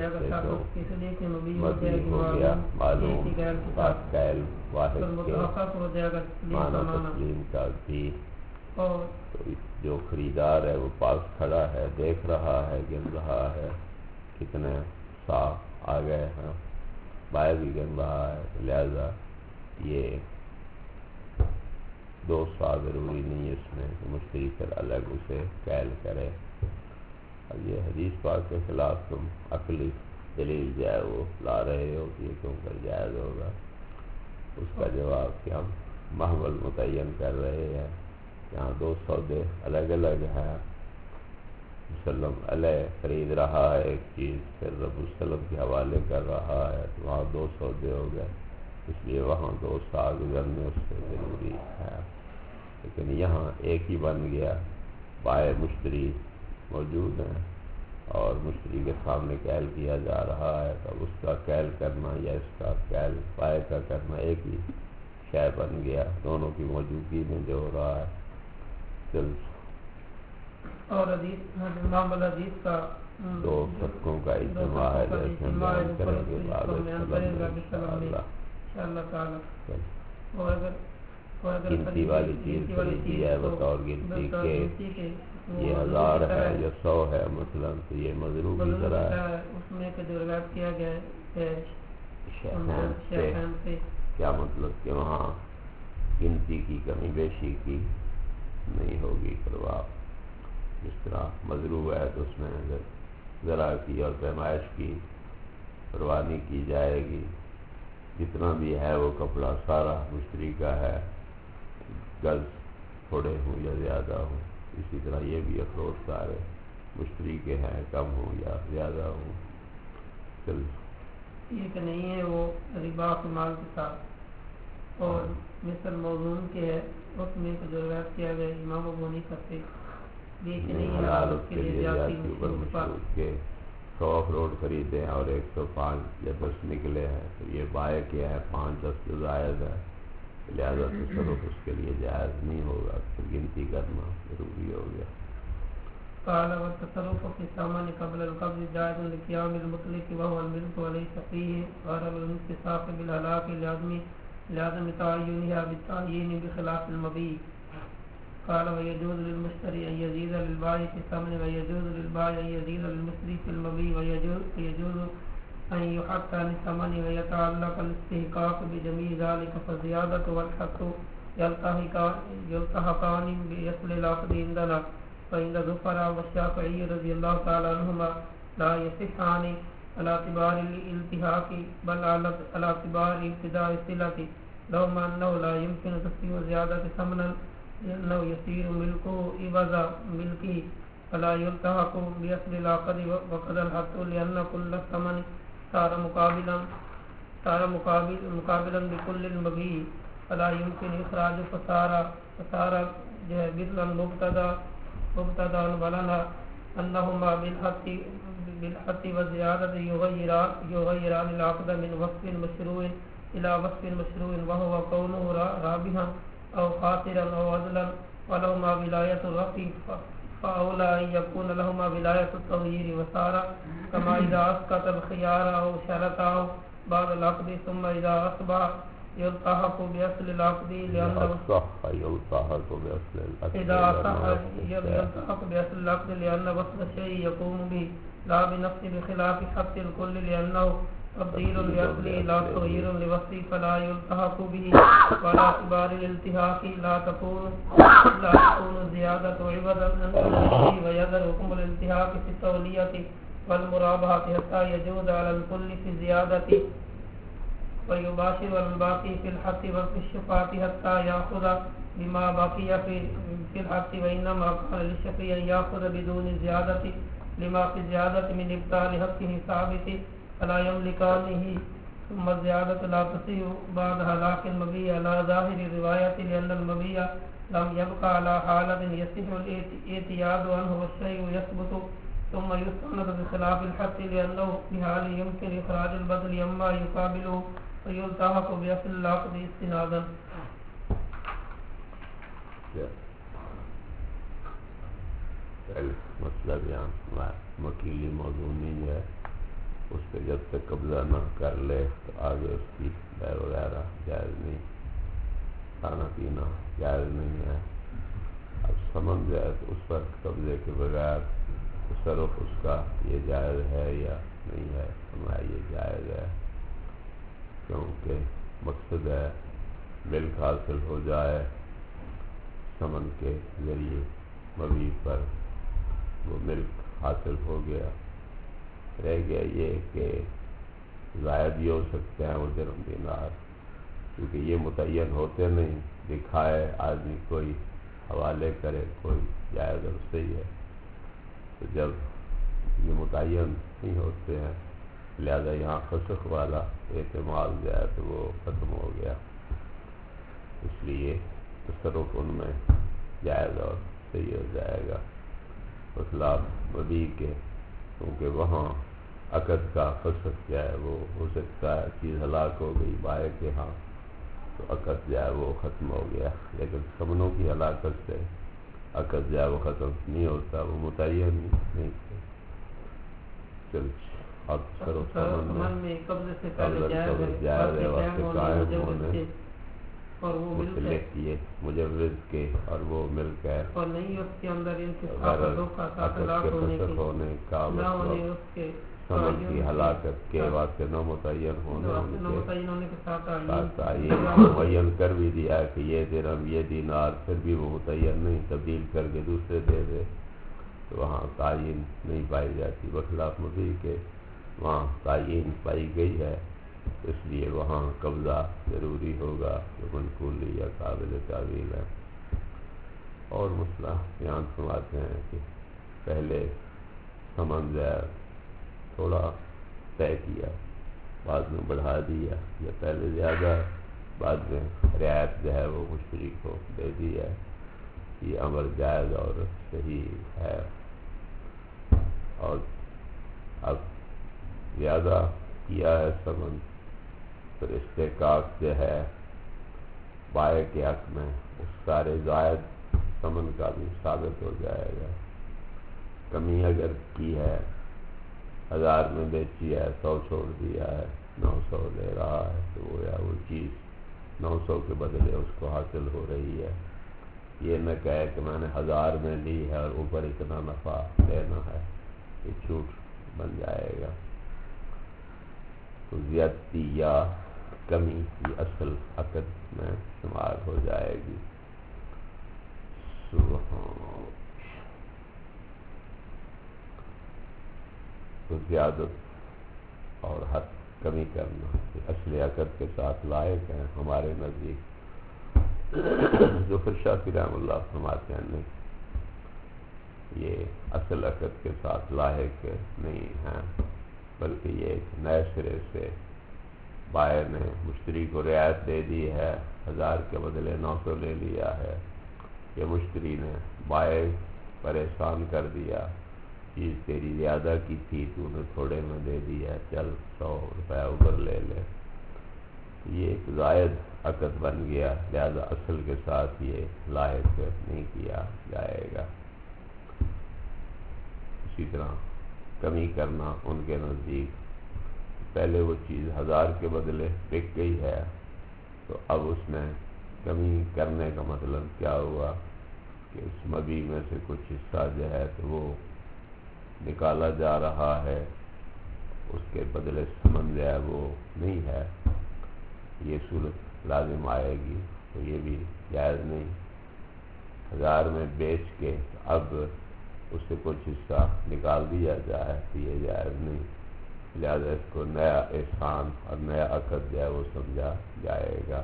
مبنی ہو گیا معلوم بات کیل واحد کے معنی تسلیم کا بھی۔ تو جو خریدار ہے وہ پاس کھڑا ہے، دیکھ رہا ہے، گن رہا ہے کتنے سا آ گئے ہیں، بائع بھی گن رہا ہے، لہذا یہ 2 سا ضروری نہیں ہے اس میں کہ مشتری پھر الگ اسے کیل کرے۔ اب یہ حدیث پاک کے خلاف تم عقلی دلیل جو ہے وہ لا رہے ہو کہ یہ کیوں کر جائز ہوگا، اس کا جواب کہ ہم محول متعین کر رہے ہیں، یہاں 2 سودے الگ الگ ہیں، مسلم علیہ خرید رہا ہے ایک چیز، پھر رب السلم کے حوالے کر رہا ہے، تو وہاں 2 سودے ہو گئے، اس لیے وہاں 2 سا گزرنے اس سے ضروری ہے۔ لیکن یہاں ایک ہی بن گیا، بائع مشتری موجود ہیں اور مشتری کے سامنے کیل کیا جا رہا ہے، تو اس کا کیل کرنا یا اس کا کیل بائع کا کرنا ایک ہی شے بن گیا، دونوں کی موجودگی میں جو ہو رہا ہے۔ اور حدیث کا 2 صدقوں کا اجتماع ہے، جیسے ہم بیان کریں گے انشاءاللہ تعالی۔ گنتی والی چیز خریدی ہے بطور گنتی کے، یہ 1000 ہے یا 100 ہے مثلا، تو یہ مضروب کی طرح ہے۔ اس میں جو روایت کیا گیا ہے شیخین سے، کیا مطلب کہ وہاں گنتی کی کمی بیشی کی نہیں ہوگی پرواہ، جس طرح مضروب ہے تو اس میں ذرا کی اور پیمائش کی پرواہ نہیں کی جائے گی، جتنا بھی ہے وہ کپڑا سارا مشتری کا ہے، گز تھوڑے ہوں یا زیادہ ہوں، اسی طرح یہ بھی اخروٹ سارے مشتری کے ہیں، کم ہوں یا زیادہ ہوں۔ یہ کہ نہیں ہے وہ ربا کے مال کے ساتھ، اور مثل موضوع کے ہے اس میں جو روایت کیا گیا امام ابو حنیفہ سے، یہ کہ نہیں ہے اس کے لیے زیادتی اوپر مشہور کے 100 اخروٹ خریدے ہیں اور 105 یا 10 نکلے ہیں، تو یہ بائع کیا ہے 5-10 جو زائد ہے، لہذا تصرف اس کے لیے جائز نہیں ہوگا، پھر گنتی کرنا ضروری ہو گیا۔ قال والتصرف في الثمن قبل القبض جائز لقيام المطلق وهو الملك وليس فيه غرض الانتصاف بالهلاك لازم تعينها بالتعيين بخلاف المبيع۔ قال ويجوز للمشتري أن يزيد للبائع في الثمن ويجوز للبائع أن يزيد للمشتري في المبيع ويجوز أن يحق عن الثمن ويتعلق الاستحقاق بجميع ذلك، فالزيادة والحق يلتحقان بأصل العقد عندنا، فإن ظفر والشافعي رضي الله تعالى عنهما لا يصحان على اعتبار الالتحاق بل على اعتبار ابتداء الصلة، لهم أنه لا يمكن تصحيح زيادة ثمنا لأنه يصير ملكه عوض ملكه فلا يلتحق بأصل العقد، وقد الحق لأن كل الثمن صار مقابلا بكل المبيع فلا يمكن إخراج فصار بدلا مبتدا ولنا أنهما بالحق والزيادة يغيران العقد من وصف مشروع إلى وصف مشروع، وهو كونه رابحا أو خاسرا أو عدلا، ولهما ولاية الرفع، فأولى أن يكون لهما ولاية التغيير، وصار كما إذا أسقط الخيار أو شرطه بعد العقد ثم إذا أصبح يلتحق بأصل العقد لأنه لأن وصل الشيء يقوم به لا بنفسه بخلاف حق الكل لأنه تبديل لأصله لا تغيير لوصفه فلا يلتحق به، وعلى اعتبار الالتحاق لا تكون زيادة عوضا عن أصله، ويظهر حكم الالتحاق في التولية والمرابحة حتى يجوز على الكل في الزيادة ويباشر الباقي في الحق وفي الشفاعة حتى يأخذ بما بقي في الحق، وإنما كان للشفيع أن يأخذ بدون زيادة لما في الزيادة من إبطال حقه ثابت فلا يملكانه، ثم الزيادة لا تصح بعد هلاك المبيع على ظاهر الرواية لأن المبيع لم يبقى على حالة يصح الاعتياد عنه والشيء يثبت، ثم يستند بخلاف الحق لأنه في حال يمكن إخراج البدل أما يقابله فيلتحق بأصل العقد استنادا. مسئلہ بیان ہوا وکیلی موضوع نہیں ہے، اس پہ جب تک قبضہ نہ کر لے تو آگے اس کی بے وغیرہ جائز نہیں، کھانا پینا جائز نہیں ہے. اب سمجھ جائے تو اس پر قبضے کے بغیر تصرف اس کا یہ جائز ہے یا نہیں ہے. ہمارا یہ جائز ہے کیونکہ مقصد ہے ملک حاصل ہو جائے سمن کے ذریعے، مبیع پر وہ ملک حاصل ہو گیا. رہ گیا یہ کہ زائد بھی ہو سکتے ہیں وہ درہم دینار، کیونکہ یہ متعین ہوتے نہیں. دکھائے آدمی کوئی حوالے کرے کوئی جائز اور صحیح ہے، تو جب یہ متعین نہیں ہوتے ہیں لہذا یہاں فسخ والا اعتماد جو ہے تو وہ ختم ہو گیا. اس لیے تصرف ان میں جائز اور صحیح ہو جائے گا بخلاف مبیع کے، کیونکہ وہاں عقد کا فسخ جو ہے وہ ہو سکتا ہے چیز ہلاک ہو گئی بائے کے ہاں تو عقد جو ہے وہ ختم ہو گیا، لیکن سمنوں کی ہلاکت سے عقد جو ہے وہ ختم نہیں ہوتا، وہ متعین نہیں تھے. چل اب سمن میں قبضے سے پہلے جائز ہے وقت قائم ہونے اور وہ متعلق یہ مجوز کے اور وہ ملک ہے اور نہیں اس کے اندر عقد کے فسخ ہونے کا مطلب سمن کی ہلاکت کے واسطے نہ متعین ہونے کے ساتھ تعین معین کر بھی دیا کہ یہ درہم یہ دینار، پھر بھی وہ متعین نہیں، تبدیل کر کے دوسرے دے دے تو وہاں تعین نہیں پائی جاتی. بخلاف مبیع کے وہاں تعین پائی گئی ہے، اس لیے وہاں قبضہ ضروری ہوگا جو منقولی یا قابل تعویل ہے. اور مسئلہ بیان فرماتے ہیں کہ پہلے سمن جو ہے تھوڑا طے کیا، بعد میں بڑھا دیا، یا پہلے زیادہ بعد میں رعایت جو ہے وہ مشتری کو دے دی ہے، یہ امر جائز اور صحیح ہے. اور اب زیادہ کیا ہے سمن پھر استحقاق جو ہے بائے کے حق میں اس سارے زائد سمن کا بھی ثابت ہو جائے گا. کمی اگر کی ہے 1000 میں بیچی ہے 100 چھوڑ دیا ہے 900 لے رہا ہے تو وہ یا وہ چیز 900 کے بدلے اس کو حاصل ہو رہی ہے. یہ نہ کہے کہ میں نے 1000 میں لی ہے اور اوپر اتنا نفع لینا ہے، یہ جھوٹ بن جائے گا. تو زیادتی یا کمی کی اصل عقد میں شمار ہو جائے گی. تو زیادت اور حد کمی کرنا اصل عقد کے ساتھ لائق ہیں ہمارے نزدیک. ظفر شافعی رحمہ اللہ فرماتے ہیں نہیں، یہ اصل عقد کے ساتھ لاحق نہیں ہیں، بلکہ یہ ایک نئے سرے سے بائر نے مشتری کو رعایت دے دی ہے، 1000 کے بدلے 900 لے لیا ہے. یہ مشتری نے بائر پر احسان کر دیا، چیز تیری زیادہ کی تھی تو نے تھوڑے میں دے دی ہے، چل 100 روپے اوپر لے لے. یہ ایک زائد عقد بن گیا، لہذا اصل کے ساتھ یہ لاحق نہیں کیا جائے گا. اسی طرح کمی کرنا ان کے نزدیک پہلے وہ چیز 1000 کے بدلے بک گئی ہے تو اب اس میں کمی کرنے کا مطلب کیا ہوا کہ اس مبیع میں سے کچھ حصہ جو ہے تو وہ نکالا جا رہا ہے، اس کے بدلے ثمن جو ہے وہ نہیں ہے. یہ صورت لازم آئے گی تو یہ بھی جائز نہیں. 1000 میں بیچ کے اب اس سے کچھ حصہ نکال دیا جائے تو یہ جائز نہیں، لہذا اس کو نیا احسان اور نیا عقد جو ہے وہ سمجھا جائے گا.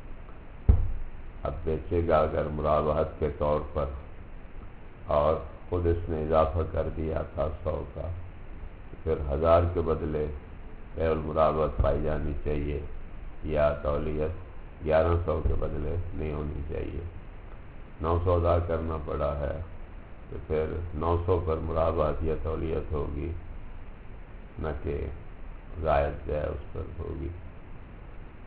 اب بیچے گا اگر مرابحت کے طور پر اور خود اس نے اضافہ کر دیا تھا 100 کا، پھر 1000 کے بدلے بیع المرابحت پائی جانی چاہیے یا تولیت 1100 کے بدلے نہیں ہونی چاہیے. 900 ادا کرنا پڑا ہے تو پھر 900 پر مرابحت یا تولیت ہوگی، نہ کہ زائد جو ہے اس پر ہوگی.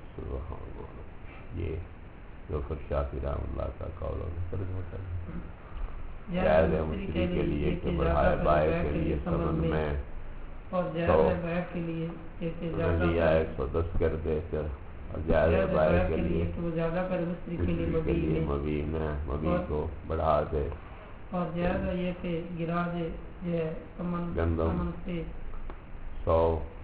سبحان اللہ. یہ ظفر شافی رحمۃ اللہ کا قول اور ترجمہ کرنا جائز ہے مشتری کے لیے کہ بڑھائے بائع کے لیے ثمن میں اور جائز ہے بائع کے لیے کہ لیا 110 کر دے کر، اور جائز ہے بائع کے لیے کہ وہ زیادہ کرے مشتری کے لیے مبیع میں مبیع کو بڑھا دے. اور جائز ہے یہ کہ گرا دے یہ گندم سے 100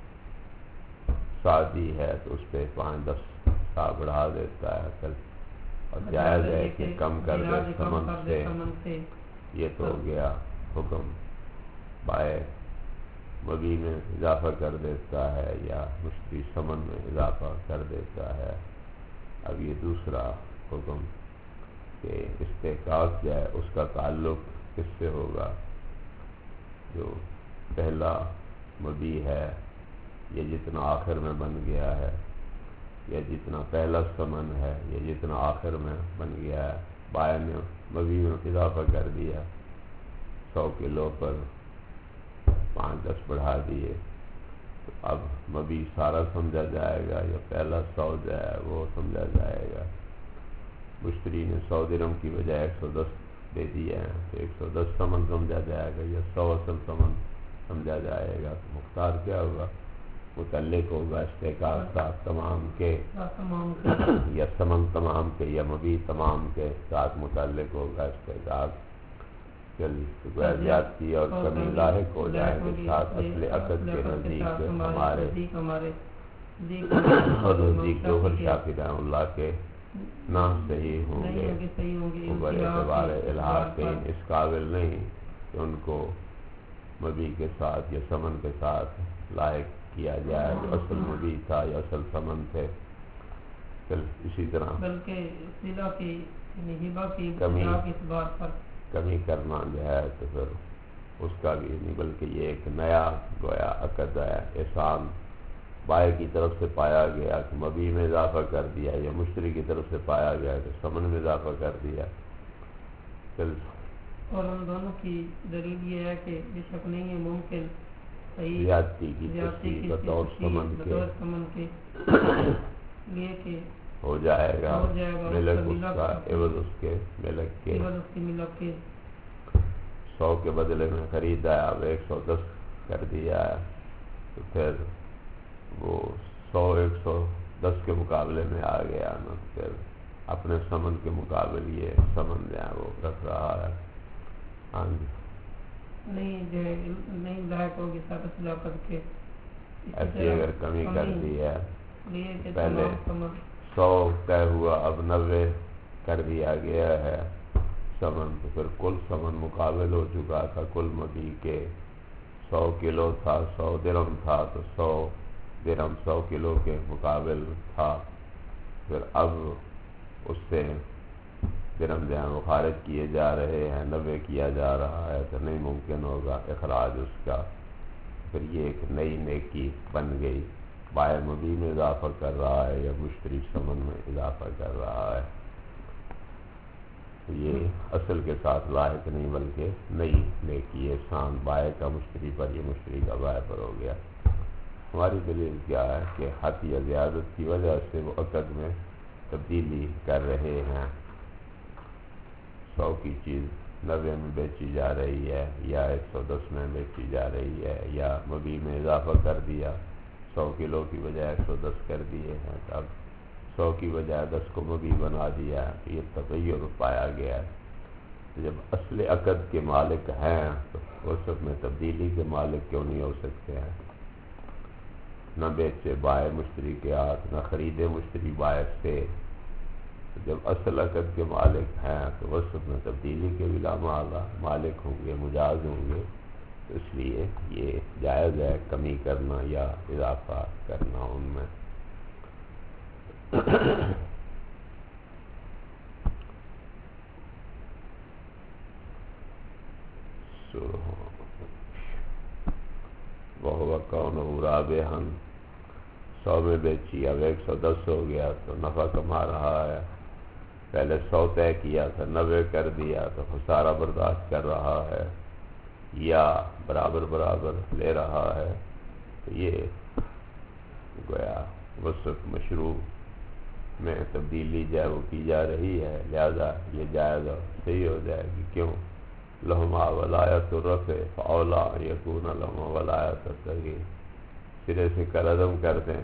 سادی ہے تو اس پہ 5-10 سا بڑھا دیتا ہے. اور جائز ہے کہ کم کر دے ثمن سے. یہ تو ہو گیا حکم. بائع مبیع میں اضافہ کر دیتا ہے یا مشتری ثمن میں اضافہ کر دیتا ہے. اب یہ دوسرا حکم کہ استحقاق جو ہے اس کا تعلق کس سے ہوگا؟ جو پہلا مبیع ہے یہ جتنا آخر میں بن گیا ہے، یا جتنا پہلا ثمن ہے یا جتنا آخر میں بن گیا ہے. بائع نے مبیع میں اضافہ کر دیا، 100 کلو پر 5-10 بڑھا دیے. تو اب مبیع سارا سمجھا جائے گا یا پہلا 100 جو ہے وہ سمجھا جائے گا؟ مشتری نے 100 درہم کی بجائے 110 دے دیا ہے تو 110 ثمن سمجھا جائے گا یا 100 اصل ثمن سمجھا جائے گا؟ تو مختار کیا ہوگا؟ متعلق ہوگا استحقاق ساتھ تمام کے یا ثمن تمام کے یا مبیع تمام کے ساتھ متعلق ہوگا استحقاق. زیادتی اور کمی لاحق ہو جائے گے ساتھ اصل عقد کے نزدیک ہمارے اور نزدیک ظفر شافی رحمۃ اللہ کے نہ صحیح ہوں گے. بڑے اعتبار الحاق کے اس قابل نہیں کہ ان کو مبیع کے ساتھ یا ثمن کے ساتھ لاحق کیا جائے جو اصل مبیع تھا یا اصل ثمن تھے. اسی طرح بلکہ کمی کرنا جو ہے تو پھر اس کا بھی نہیں، بلکہ یہ ایک نیا گویا عقد ہے. احسان بائع کی طرف سے پایا گیا کہ مبیع میں اضافہ کر دیا، یا مشتری کی طرف سے پایا گیا کہ ثمن میں اضافہ کر دیا. اور ان دونوں کی دلیل یہ ہے کہ بے شک نہیں ہے ممکن زیادتی کی بطور ثمن کے لیے کہ ہو جائے گا ملک اس کا عوض اس کے ملک کے 100 کے بدلے میں خریدا ہے، اب 110 کر دیا ہے تو پھر وہ 110 کے مقابلے میں آ گیا نا، پھر اپنے ثمن کے مقابل یہ ثمن جو ہے وہ رکھ رہا ہے. ہاں جی نہیں لاحق ہوگی ساتھ اصلاقت کے. ایسی اگر کمی کر دی ہے، پہلے 100 طے ہوا اب 90 کر دیا گیا ہے ثمن، تو پھر کل ثمن مقابل ہو چکا تھا. کل مبیع کے 100 کلو تھا، 100 درہم تھا تو 100 درہم 100 کلو کے مقابل تھا. پھر اب اس سے درہم جو ہیں وہ خارج کیے جا رہے ہیں، 90 کیا جا رہا ہے تو نہیں ممکن ہوگا اخراج اس کا. پھر یہ ایک نئی نیکی بن گئی. بائع مبیع میں اضافہ کر رہا ہے یا مشتری ثمن میں اضافہ کر رہا ہے. یہ اصل کے ساتھ لاحق نہیں بلکہ نئی نیکی احسان بائع کا مشتری پر یا مشتری کا بائع پر ہو گیا. ہماری دلیل کیا ہے کہ حد یا زیادت کی وجہ سے وہ عقد میں تبدیلی کر رہے ہیں. 100 کی چیز 90 میں بیچی جا رہی ہے یا 110 میں بیچی جا رہی ہے، یا مبیع میں اضافہ کر دیا، 100 کلو کی بجائے 110 کر دیے ہیں. اب 100 کی بجائے 10 کو مبیع بنا دیا ہے تو یہ تغیر پایا گیا ہے. جب اصل عقد کے مالک ہیں تو وصف میں تبدیلی کے مالک کیوں نہیں ہو سکتے ہیں؟ نہ بیچے بائع مشتری کے ہاتھ، نہ خریدے مشتری بائع سے. جب اصل عقد کے مالک ہیں تو وصف میں تبدیلی کے بھی لامحالہ مالک ہوں گے، مجاز ہوں گے. تو اس لیے یہ جائز ہے کمی کرنا یا اضافہ کرنا ان میں. وہ کون رابحا 100 میں بیچی، اب 110 ہو گیا تو نفع کما رہا ہے. پہلے 100 طے کیا تھا، 90 کر دیا تو خسارہ برداشت کر رہا ہے یا برابر برابر لے رہا ہے. تو یہ گویا وصف مشروع میں تبدیلی جو ہے وہ کی جا رہی ہے، لہذا یہ جائز اور صحیح ہو جائے گی۔ کیوں؟ لہما ولایت الرفع فاولا یکون لہما ولایت التغییر، سرے سے قلعدم کر دیں،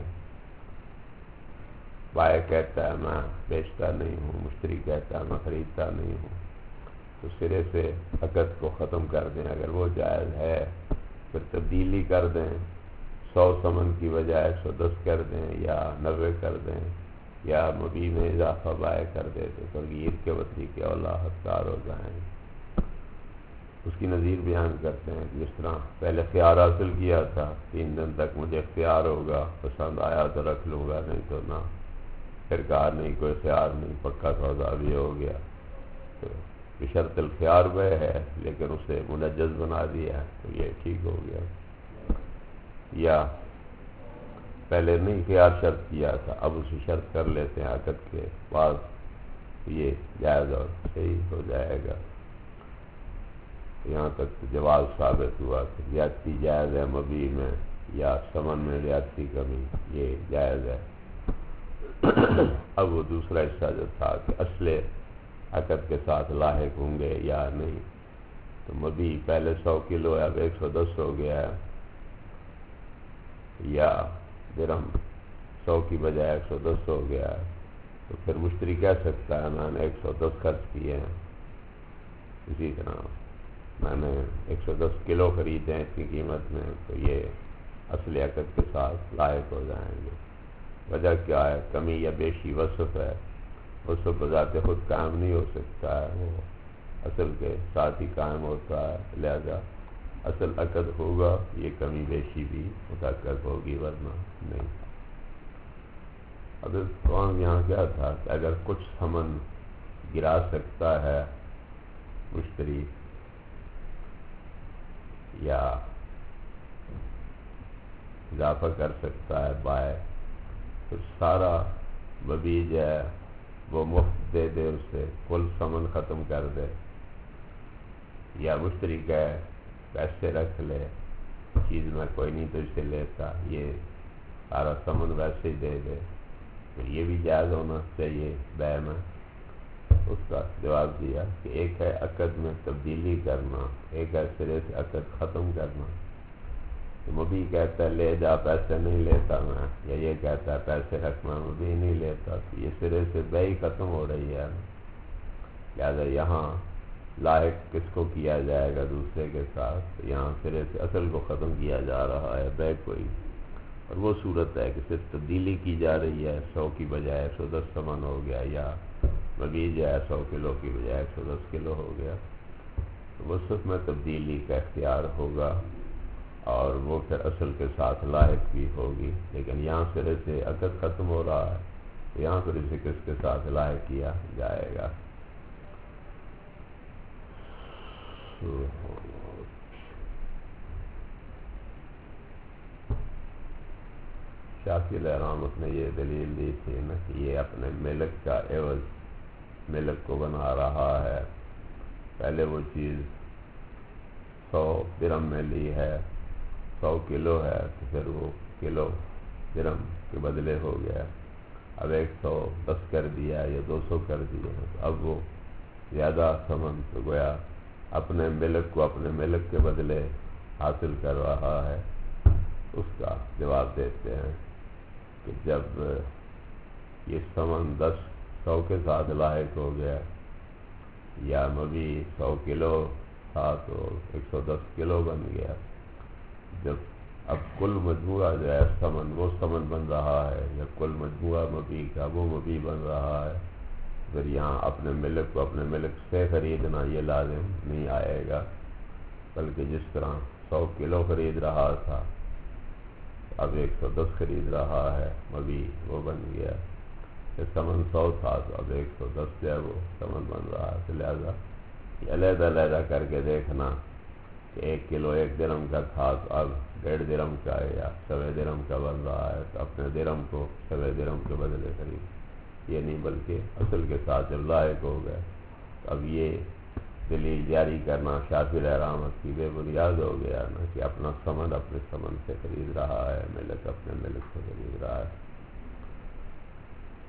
بائع کہتا ہے میں بیچتا نہیں ہوں، مشتری کہتا ہے میں خریدتا نہیں ہوں، تو سرے سے عقد کو ختم کر دیں اگر وہ جائز ہے، پھر تبدیلی کر دیں، 100 ثمن کی بجائے 110 کر دیں یا 90 کر دیں، یا مبیع میں اضافہ بائع کر دے تو تغییر کے وطریقے اولا حقدار ہو جائیں۔ اس کی نظیر بیان کرتے ہیں کہ جس طرح پہلے خیار حاصل کیا تھا، 3 دن تک مجھے اختیار ہوگا، پسند آیا تو رکھ لوں گا نہیں تو نہ، پھر کہا نہیں کوئی خیار نہیں، پکا سودا بھی ہو گیا، تو بشرط الخیار بے ہے لیکن اسے منجز بنا دیا ہے تو یہ ٹھیک ہو گیا۔ یا پہلے نہیں خیار شرط کیا تھا، اب اسے شرط کر لیتے ہیں عقد کے بعد، یہ جائز اور صحیح ہو جائے گا۔ یہاں تک جواز ثابت ہوا کہ زیادتی جائز ہے مبیع میں، یا ثمن میں زیادتی کمی یہ جائز ہے۔ اب وہ دوسرا حصہ جو تھا کہ اصل عقد کے ساتھ لاحق ہوں گے یا نہیں، تو مبیع پہلے 100 کلو ہے اب 110 ہو گیا ہے، یا درہم 100 کی بجائے 110 ہو گیا ہے، تو پھر مشتری کہہ سکتا ہے میں نے 110 خرچ کیے ہیں، اسی طرح میں نے 110 کلو خریدے ہیں اتنی قیمت میں، تو یہ اصل عقد کے ساتھ لاحق ہو جائیں گے۔ وجہ کیا ہے؟ کمی یا بیشی وصف ہے، وصف بذات خود قائم نہیں ہو سکتا ہے، وہ اصل کے ساتھ ہی قائم ہوتا ہے، لہذا اصل عقد ہوگا یہ کمی بیشی بھی متعلق ہوگی ورنہ نہیں۔ اب کون یہاں کیا تھا کہ اگر کچھ ثمن گرا سکتا ہے مشتری یا اضافہ کر سکتا ہے بائع، تو سارا مبیع جو ہے وہ مفت دے دے، اسے کل ثمن ختم کر دے، یا مشتری کہے پیسے رکھ لے، چیز میں کوئی نہیں تو اسے لیتا، یہ سارا ثمن ویسے ہی دے دے، تو یہ بھی جائز ہونا چاہیے بیع میں۔ اس کا جواب دیا کہ ایک ہے عقد میں تبدیلی کرنا، ایک ہے سرے سے عقد ختم کرنا۔ تو مبیع کہتا ہے لے جا پیسے نہیں لیتا میں، یا یہ کہتا ہے پیسے رکھ میں مبیع نہیں لیتا، تو یہ سرے سے بیع ختم ہو رہی ہے، لہذا یہاں لاحق کس کو کیا جائے گا دوسرے کے ساتھ؟ یہاں سرے سے اصل کو ختم کیا جا رہا ہے، بیع کوئی، اور وہ صورت ہے کہ صرف تبدیلی کی جا رہی ہے، 100 کی بجائے 110 ثمن ہو گیا، یا مبیع جو ہے 100 کلو کی بجائے 110 کلو ہو گیا، تو وہ صرف میں تبدیلی کا اختیار ہوگا اور وہ پھر اصل کے ساتھ لاحق بھی ہوگی، لیکن یہاں سرے سے عقد ختم ہو رہا ہے، تو یہاں پھر اسے کس کے ساتھ لاحق کیا جائے گا؟ شافعی علیہ رحمت نے یہ دلیل دی تھی نا کہ یہ اپنے ملک کا عوض ملک کو بنا رہا ہے، پہلے وہ چیز 100 درہم میں لی ہے، 100 کلو ہے، تو پھر وہ کلو درہم کے بدلے ہو گیا، اب 110 کر دیا یا 200 کر دیا، اب وہ زیادہ ثمن تو گویا اپنے ملک کو اپنے ملک کے بدلے حاصل کر رہا ہے۔ اس کا جواب دیتے ہیں کہ جب یہ ثمن 100 کے ساتھ لاحق ہو گیا، یا مبیع 100 کلو تھا تو 110 کلو بن گیا، جب اب کل مجموعہ جو ہے ثمن وہ ثمن بن رہا ہے، یا کل مجموعہ مبیع کا وہ مبیع بن رہا ہے، پھر یہاں اپنے ملک کو اپنے ملک سے خریدنا یہ لازم نہیں آئے گا، بلکہ جس طرح 100 کلو خرید رہا تھا اب 110 خرید رہا ہے، مبیع وہ بن گیا، کہ ثمن 100 تھا تو اب 110 جو ہے وہ ثمن بن رہا ہے، تو لہذا یہ علیحدہ علیحدہ کر کے دیکھنا کہ 1 کلو 1 درہم کا تھا تو اب 1.5 درہم کا یا 1.25 درہم کا بن رہا ہے، تو اپنے درہم کو 1.25 درہم کے بدلے خرید، یہ نہیں بلکہ اصل کے ساتھ جب لاحق ہو گئے، تو اب یہ دلیل جاری کرنا شافعی علیہ رحمت کی بے بنیاد ہو گیا نا کہ اپنا ثمن اپنے ثمن سے خرید رہا ہے، ملک اپنے ملک سے خرید رہا ہے۔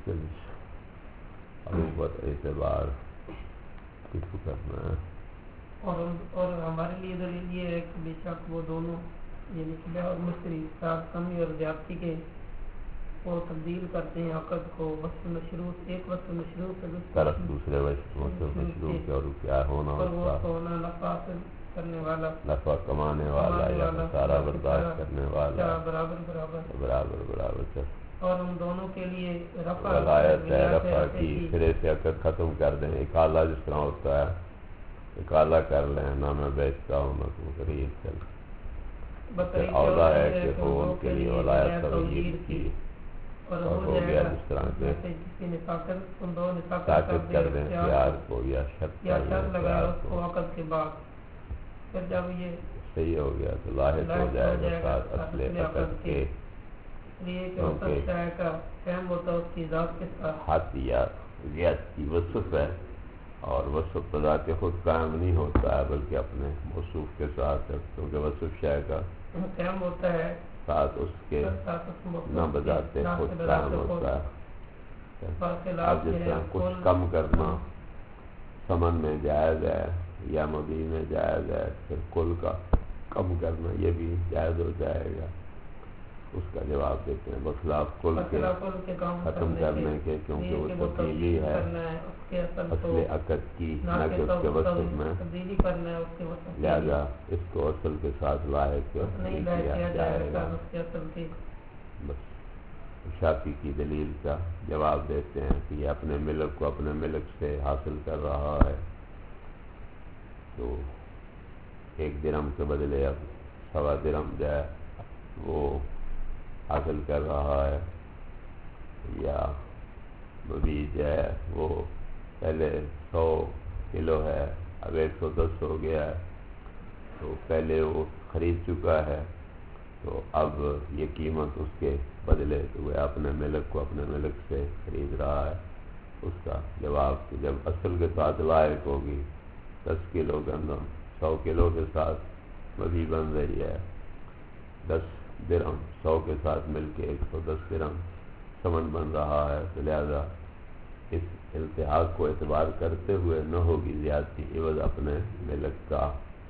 عروبت اعتبار کس کو کرنا ہے؟ اور ہمارے لیے دلیل یہ ہے کہ بے شک وہ دونوں یعنی کہ بیع اور مشتری ساتھ کمی اور زیادتی کے وہ تبدیل کرتے ہیں عقد کو وصف مشروط ایک وصف مشروط طرف دوسرے وصف مشروط کے اور کیا ہونا اور وہ ہونا نفع حاصل کرنے والا نفع کمانے والا یا خسارہ برداشت کرنے والا برابر برابر برابر برابر چل اور ان دونوں کے لیے رفع ولایت ہے رفع کی سرے سے عقد ختم کر دیں اکالہ جس طرح ہوتا ہے اکالہ کر لیں نہ میں بیچتا ہوں نہ تم خرید چل اولا ہے کہ ہو ان کے لیے ولایت تغییر کی اور ہو گیا جس طرح سے طاقت کر دیں اختیار کو یا شرط کر دیں اختیار کو عقد کے بعد پھر جب یہ صحیح ہو گیا تو لاحق ہو جائے گا ساتھ اصل عقد کے ہاتھ یا زیادتی وصف ہے اور وصف بذات خود قائم نہیں ہوتا ہے بلکہ اپنے موصوف کے ساتھ کیونکہ وصف شے کا قائم ہوتا ہے ساتھ اس کے نہ بذات خود قائم ہوتا ہے اب جس طرح کچھ کم کرنا ثمن میں جائز ہے یا مبیع میں جائز ہے پھر کل کا کم کرنا یہ بھی جائز ہو جائے گا اس کا جواب دیتے ہیں بخلاف کل کے ختم کرنے کے کیونکہ وہ تبدیلی ہے اصل عقد کی نہ کہ اس کے وصف میں لہذا اس کو اصل کے ساتھ لاحق نہیں کیا جائے گا بس شافعی کی دلیل کا جواب دیتے ہیں کہ یہ اپنے ملک کو اپنے ملک سے حاصل کر رہا ہے تو 1 درہم کے بدلے اب 1.25 درہم جائے وہ حاصل کر رہا ہے یا مبیع ہے وہ پہلے 100 کلو ہے اب 110 ہو گیا ہے تو پہلے وہ خرید چکا ہے تو اب یہ قیمت اس کے بدلے تو وہ اپنے ملک کو اپنے ملک سے خرید رہا ہے اس کا جواب کہ جب اصل کے ساتھ لائق ہوگی 10 کلو گندم 100 کلو کے ساتھ مبیع بن رہی ہے 10 درہم 100 کے ساتھ مل کے 110 درہم ثمن بن رہا ہے تو لہذا اس التحاق کو اعتبار کرتے ہوئے نہ ہوگی زیادتی عوض اپنے ملک کا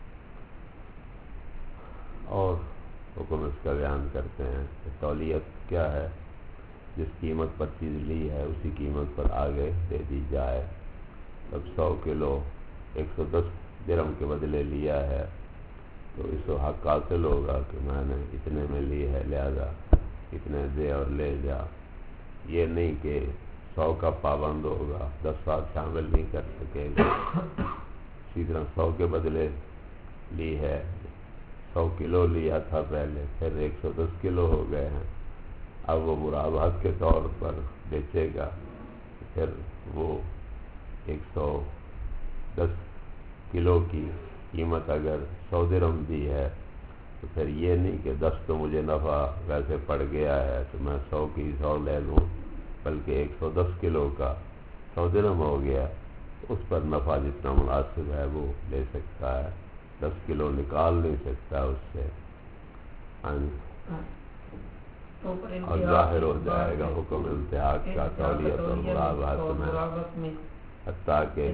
اور حکم اس کا بیان کرتے ہیں کہ تولیت کیا ہے جس قیمت پر چیز لی ہے اسی قیمت پر آگے دے دی جائے اب 100 کلو 110 درہم کے بدلے لیا ہے تو اس کو حق حاصل ہوگا کہ میں نے اتنے میں لی ہے لہذا اتنے دے اور لے جا یہ نہیں کہ 100 کا پابند ہوگا 10 سال شامل نہیں کر سکے گا اسی طرح 100 کے بدلے لی ہے 100 کلو لیا تھا پہلے پھر 110 کلو ہو گئے ہیں اب وہ مرابحت کے طور پر بیچے گا پھر وہ 110 کلو کی قیمت اگر 100 درہم دی ہے تو پھر یہ نہیں کہ 10 تو مجھے نفع ویسے پڑ گیا ہے تو میں 100 کی 100 لے لوں بلکہ 110 کلو کا 100 درہم ہو گیا اس پر نفع جتنا مناسب ہے وہ لے سکتا ہے 10 کلو نکال نہیں سکتا اس سے اور ظاہر ہو جائے گا حکم التحاق کا تولیت اور مرابحت میں حتیٰ کہ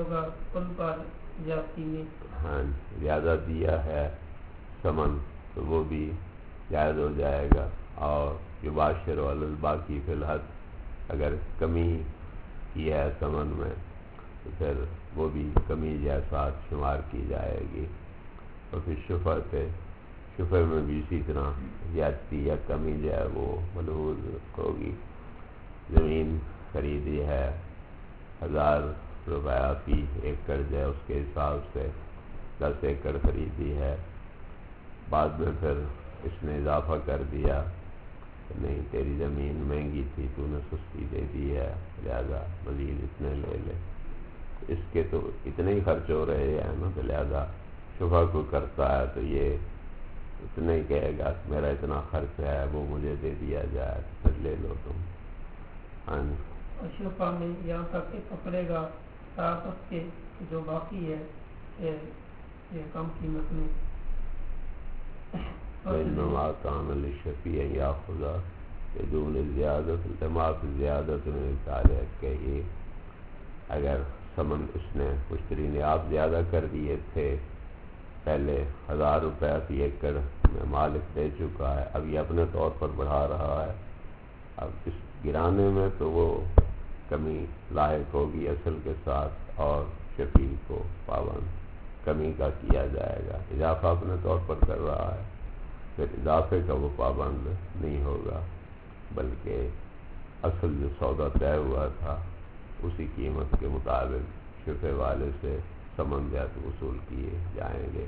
ہاں زیادہ دیا ہے ثمن تو وہ بھی جائز ہو جائے گا اور یباشر علی الباقی فی الحد اگر کمی کی ہے ثمن میں تو پھر وہ بھی کمی جیسا شمار کی جائے گی اور پھر شفع میں بھی اسی طرح زیادتی یا کمی جو ہے وہ ملحوظ ہوگی زمین خریدی ہے 1000 روپیہ فی ایکڑ جو ہے اس کے حساب سے 10 ایکڑ خریدی ہے بعد میں پھر اس نے اضافہ کر دیا کہ نہیں تیری زمین مہنگی تھی تو نے سستی دے دی ہے لہذا مزید اتنے لے لے اس کے تو اتنے ہی خرچ ہو رہے ہیں نا تو لہذا شفع کو کرتا ہے تو یہ اتنے ہی کہے گا کہ میرا اتنا خرچ ہے وہ مجھے دے دیا جائے پھر لے لو تم ہاں شفع میں یہاں تک کہ پکڑے گا ساتھ اس کے جو باقی ہے یہ کم قیمت میں کان للشفیع یاخذ بدون زیادت لما فی زیادت نے کہا ہے کہ یہ اگر ثمن اس نے مشتری نے آپ زیادہ کر دیے تھے، پہلے 1000 روپے فی ایکڑ میں مالک دے چکا ہے، اب یہ اپنے طور پر بڑھا رہا ہے، اب اس گرانے میں تو وہ کمی لاحق ہوگی اصل کے ساتھ، اور شفیع کو پابند کمی کا کیا جائے گا۔ اضافہ اپنے طور پر کر رہا ہے، پھر اضافے کا وہ پابند نہیں ہوگا، بلکہ اصل جو سودا طے ہوا تھا اسی قیمت کے مطابق شفیع والے سے ثمن زیادہ وصول کیے جائیں گے۔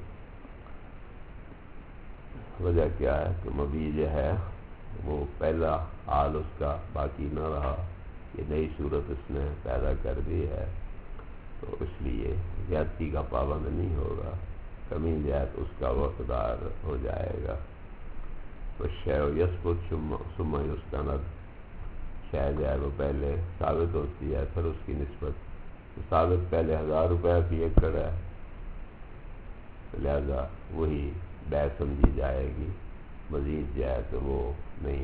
وجہ کیا ہے کہ مبیع جو ہے وہ پہلا حال اس کا باقی نہ رہا، یہ نئی صورت اس نے پیدا کر دی ہے، تو اس لیے زیادتی کا پابند نہیں ہوگا، کمی زیاد اس کا وقدار ہو جائے گا۔ والشیء یثبت ثم یستند، شے جو ہے وہ پہلے ثابت ہوتی ہے پھر اس کی نسبت ثابت پہلے 1000 روپے فی ایکڑ ہے، لہذا وہی بیع سمجھی جائے گی، مزید جو ہے تو وہ نہیں۔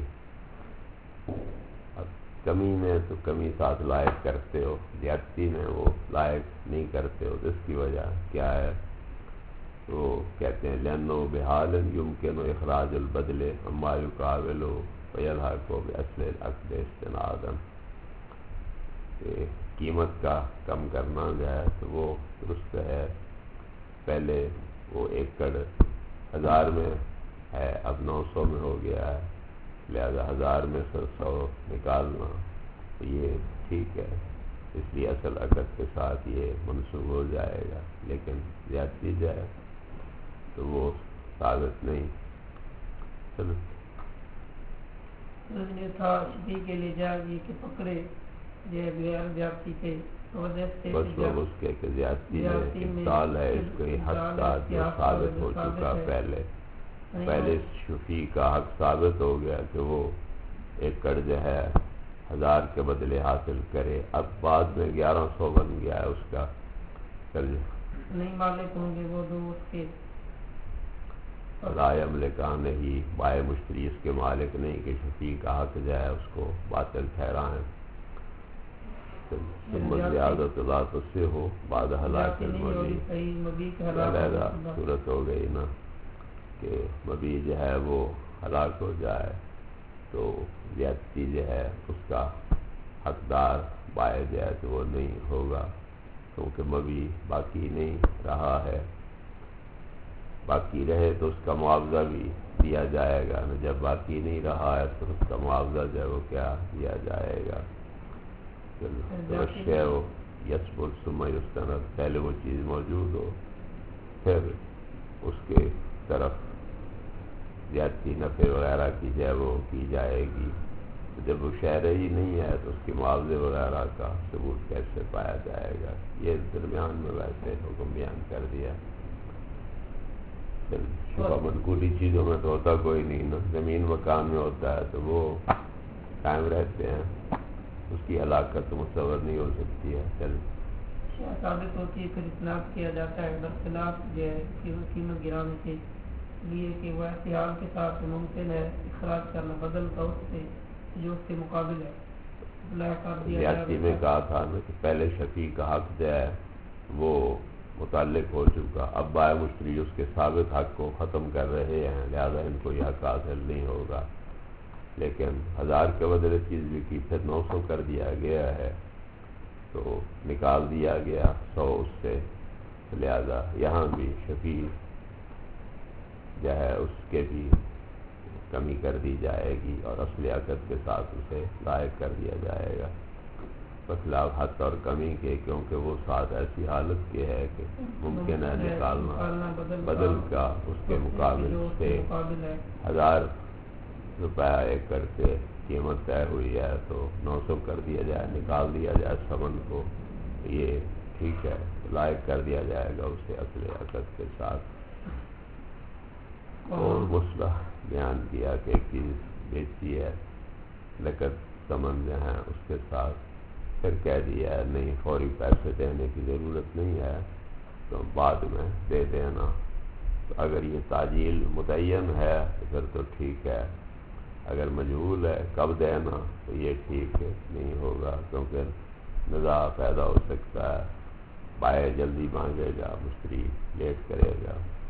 اب کمی میں تو کمی ساتھ لائق کرتے ہو، زیادتی میں وہ لائق نہیں کرتے ہو، اس کی وجہ کیا ہے؟ تو کہتے ہیں لأنه بحال يمكن اخراج البدل اما يقابل ويلحق باصل العقد استنادا، کہ قیمت کا کم کرنا جو ہے تو وہ درست ہے، پہلے وہ ایکڑ 1000 میں ہے، اب 900 میں ہو گیا ہے، لہذا 1000 میں سے 100 نکالنا یہ ٹھیک ہے، اس لیے اصل عقد کے ساتھ یہ منسوخ ہو جائے گا، لیکن زیادتی جائے تو وہ ثابت نہیں۔ چلو یہ تھا شفیع کے لیے جائے کہ پکڑے یہ غیر زیادتی تھے، بس وہ اس کے کہ زیادتی میں ابطال ہے، اس کو یہ حق کا جو ثابت ہو چکا پہلے شفیع کا حق ثابت ہو گیا کہ وہ ایکڑ جو ہے 1000 کے بدلے حاصل کرے، اب بعد میں 1100 بن گیا ہے اس کا، نہیں مالک ہوں گے وہ دو اس کے، لا یملکان نہیں، بائع مشتری اس کے مالک نہیں کہ شفیع کا حق جو ہے اس کو باطل ٹھہرائیں۔ ثم زیادت لا تصح بعد ہلاک المبیع، علیحدہ صورت ہو گئی نا کہ مبیع جو ہے وہ ہلاک ہو جائے تو زیادتی جو ہے اس کا حقدار بائع جو ہے تو وہ نہیں ہوگا، کیونکہ مبیع باقی نہیں رہا ہے، باقی رہے تو اس کا معاوضہ بھی دیا جائے گا، جب باقی نہیں رہا ہے تو اس کا معاوضہ جو ہے وہ کیا دیا جائے گا۔ الشیء یثبت ثم یستند، پہلے وہ چیز موجود ہو پھر اس کے طرف زیادتی نفع وغیرہ کی جائے وہ کی جائے گی، جب وہ شے رہی نہیں ہے تو اس کے معاوضے وغیرہ کا ثبوت کیسے پایا جائے گا، یہ درمیان میں ویسے حکم بیان کر دیا۔ شفا منقولی چیزوں میں تو ہوتا کوئی نہیں نا، زمین مکان میں ہوتا ہے تو وہ قائم رہتے ہیں، اس کی ہلاکت متصور نہیں ہو سکتی ہے۔ ثابت ہوتی ہے پھر اطلاق کیا جاتا ہے برخلاف جو ہے قیمت گرانے کے لیے کہ وہ احتیاط کے ساتھ ممکن ہے اخراج کرنا بدل کا اس سے جو اس کے مقابل ہے، زیادتی میں کہا تھا نا کہ پہلے شفیع کا حق جو ہے وہ متعلق ہو چکا، اب بائع مشتری اس کے ثابت حق کو ختم کر رہے ہیں، لہذا ان کو یہ حق حاصل نہیں ہوگا، لیکن 1000 کے بدلے چیز بھی کی پھر 900 کر دیا گیا ہے تو نکال دیا گیا 100 اس سے، لہذا یہاں بھی شفیع جو ہے اس کے بھی کمی کر دی جائے گی اور اصل عقد کے ساتھ اسے لائق کر دیا جائے گا، بخلاف حد اور کمی کے، کیونکہ وہ ساتھ ایسی حالت کے ہے کہ ممکن ہے نکالنا بدل کا اس کے مقابل سے 1000 روپیہ ایکڑ سے قیمت طے ہوئی ہے تو 900 کر دیا جائے، نکال دیا جائے ثمن کو، یہ ٹھیک ہے، لائق کر دیا جائے گا اسے اصل عقد کے ساتھ۔ اور مسئلہ بیان کیا کہ ایک چیز بیچی ہے نقد ثمن جو ہے اس کے ساتھ، پھر کہہ دیا ہے نہیں فوری پیسے دینے کی ضرورت نہیں ہے تو بعد میں دے دینا، تو اگر یہ تعجیل متعین ہے تو پھر تو ٹھیک ہے، اگر مجہول ہے کب دینا تو یہ ٹھیک نہیں ہوگا، کیونکہ نزاع پیدا ہو سکتا ہے، بائع جلدی مانگے گا، مشتری لیٹ کرے گا،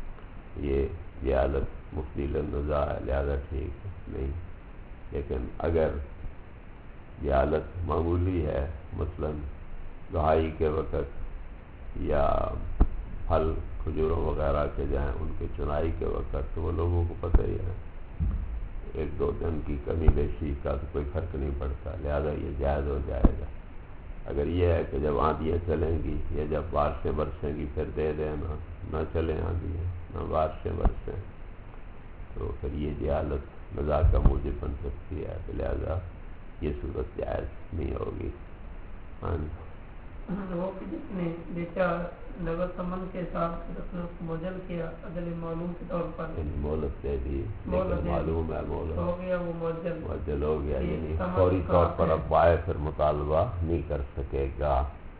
یہ حالت مفتی النزاع ہے، لہذا ٹھیک نہیں۔ لیکن اگر یہ حالت معمولی ہے، مثلا دہائی کے وقت یا پھل کھجوروں وغیرہ کے جائیں ان کے چنائی کے وقت، تو وہ لوگوں کو پتہ ہی ہے، ایک دو دن کی کمی بیشی کا تو کوئی فرق نہیں پڑتا، لہذا یہ جائز ہو جائے گا۔ اگر یہ ہے کہ جب آندھیاں چلیں گی یا جب بارشیں برسیں گی پھر دے دینا، نہ چلیں آندھیاں نہ بارشیں برسیں، تو پھر یہ جہالت نزاع کا موجب بن سکتی ہے، لہذا یہ صورت جائز نہیں ہوگی۔ ہاں جی، وہ کہ جس نے بیچا نقد ثمن کے ساتھ موجل کیا اجل معلوم کے طور پر، مہلت دے دی لیکن معلوم ہے مہلت ہو گیا، وہ معجل ہو گیا، یعنی فوری طور پر اب بائع پھر مطالبہ نہیں کر سکے گا۔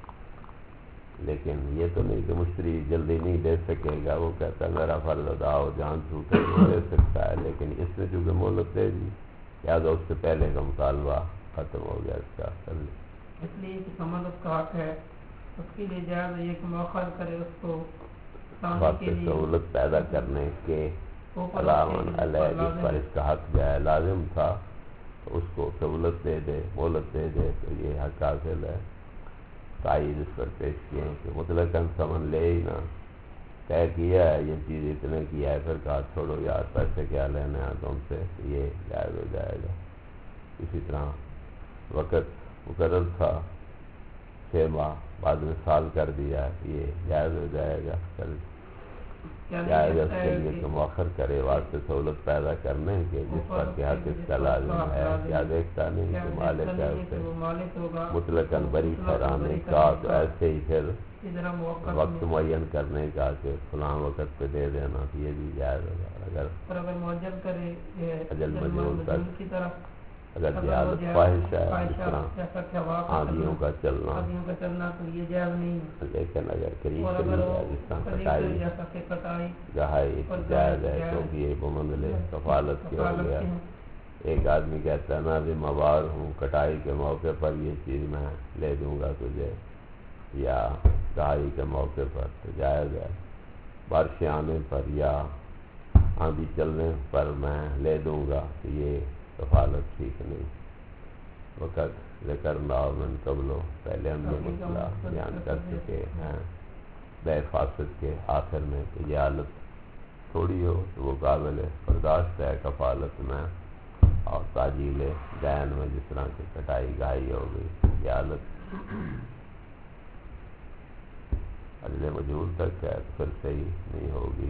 لیکن یہ تو نہیں کہ مشتری جلدی نہیں دے سکے گا، وہ کہتا ہے میرا فرض ادا ہو، جان چھوٹے وہ دے سکتا ہے، لیکن اس نے چونکہ مہلت دے دی لہٰذا اس سے پہلے کا مطالبہ ختم ہو گیا اس کا۔ اس لیے کہ ثمن اس کا حق ہے، اس کے لیے جائز یہ کہ مؤخر کرے اس کو وقت سہولت پیدا کرنے کے علاوہ علیہ جس پر اس کا حق جائے لازم تھا تو اس کو سہولت دے دے، مہلت دے دے، تو یہ حق حاصل ہے۔ تائید اس پر پیش کیے ہیں کہ مطلقاً ثمن لے ہی نہ، طے کیا ہے یہ چیز اتنے کی ہے، پھر کہا چھوڑو یار پیسے کیا لینے ہیں تم سے، یہ جائز ہو جائے گا۔ اسی طرح وقت مقرر تھا 6 ماہ، بعد میں سال کر دیا، یہ جائز ہو جائے گا۔ جائز اس کے لیے کہ مؤخر کرے واسطے سہولت پیدا کرنے کے جس پر کہ حق اس کا لازم ہے، کیا دیکھتا نہیں کہ مالک ہے اسے مطلقاً بری ٹھہرانے کا، تو ایسے ہی پھر وقت معین کرنے کا کہ فلاں وقت پہ دے دینا، تو یہ بھی جائز ہوگا۔ اگر معجل کرے اجل مجہول تک، اگر جہالت خواہش ہے جس طرح آندھیوں کا چلنا، تو یہ جائز نہیں ہے۔ لیکن اگر قریب ہے جس طرح کٹائی گہائی جائز ہے، کیونکہ یہ بمنزل کفالت کے ہو گیا۔ ایک آدمی کہتا ہے میں ذمہ وار ہوں، کٹائی کے موقع پر یہ چیز میں لے دوں گا تجھے، یا گہائی کے موقع پر، تو جائز ہے۔ بارشیں آنے پر یا آندھی چلنے پر میں لے دوں گا، تو یہ کفالت ٹھیک نہیں۔ وقت ذکر نہ من قبلو، پہلے ہم یہ مسئلہ بیان کر چکے ہیں بے فاسد کے آخر میں کہ یہ حالت تھوڑی ہو تو وہ قابل برداشت ہے کفالت میں، اور تاجیل دین میں جس طرح کی کٹائی گائی ہو گئی، یہ حالت اجل مجہول تک ہے تو پھر صحیح نہیں ہوگی۔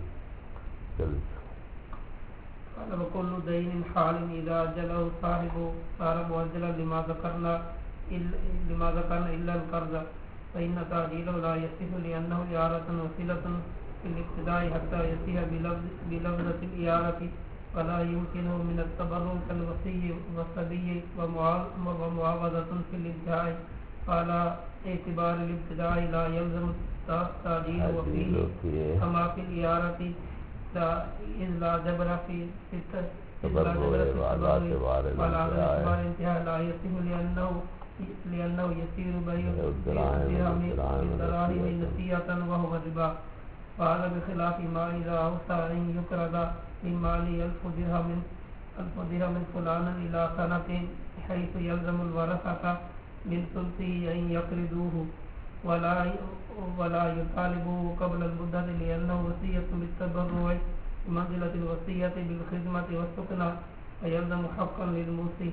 وكل دين حال إذا أجله صاحبه صار مؤجلا لما ذكرنا إلا القرض، فإن تأجيله لا يصح لأنه إعارة وسيلة في الابتداء حتى يصيح بلفظة الإعارة، ولا يمكنه من التبرع كالوصي والصبي ومعاوضة في الانتهاء، فعلى اعتبار الابتداء لا يلزم التأجيل وفيه كما في الإعارة إذ لا جبر في وعلى اعتبار الانتهاء لا يصح لأنه يصير بيع بالدراهم نسيئة وهو الربا، وهذا بخلاف ما إذا أوصى أن يقرض من مال 1000 درهم فلانا إلى سنة، حيث يلزم الورثة من ثلثه أن يقرضوه ولا يطالبوه قبل المدة، لأنه وصية بالتبرع بمنزلة الوصية بالخدمة والسكنى، فيلزم حقا للموصي۔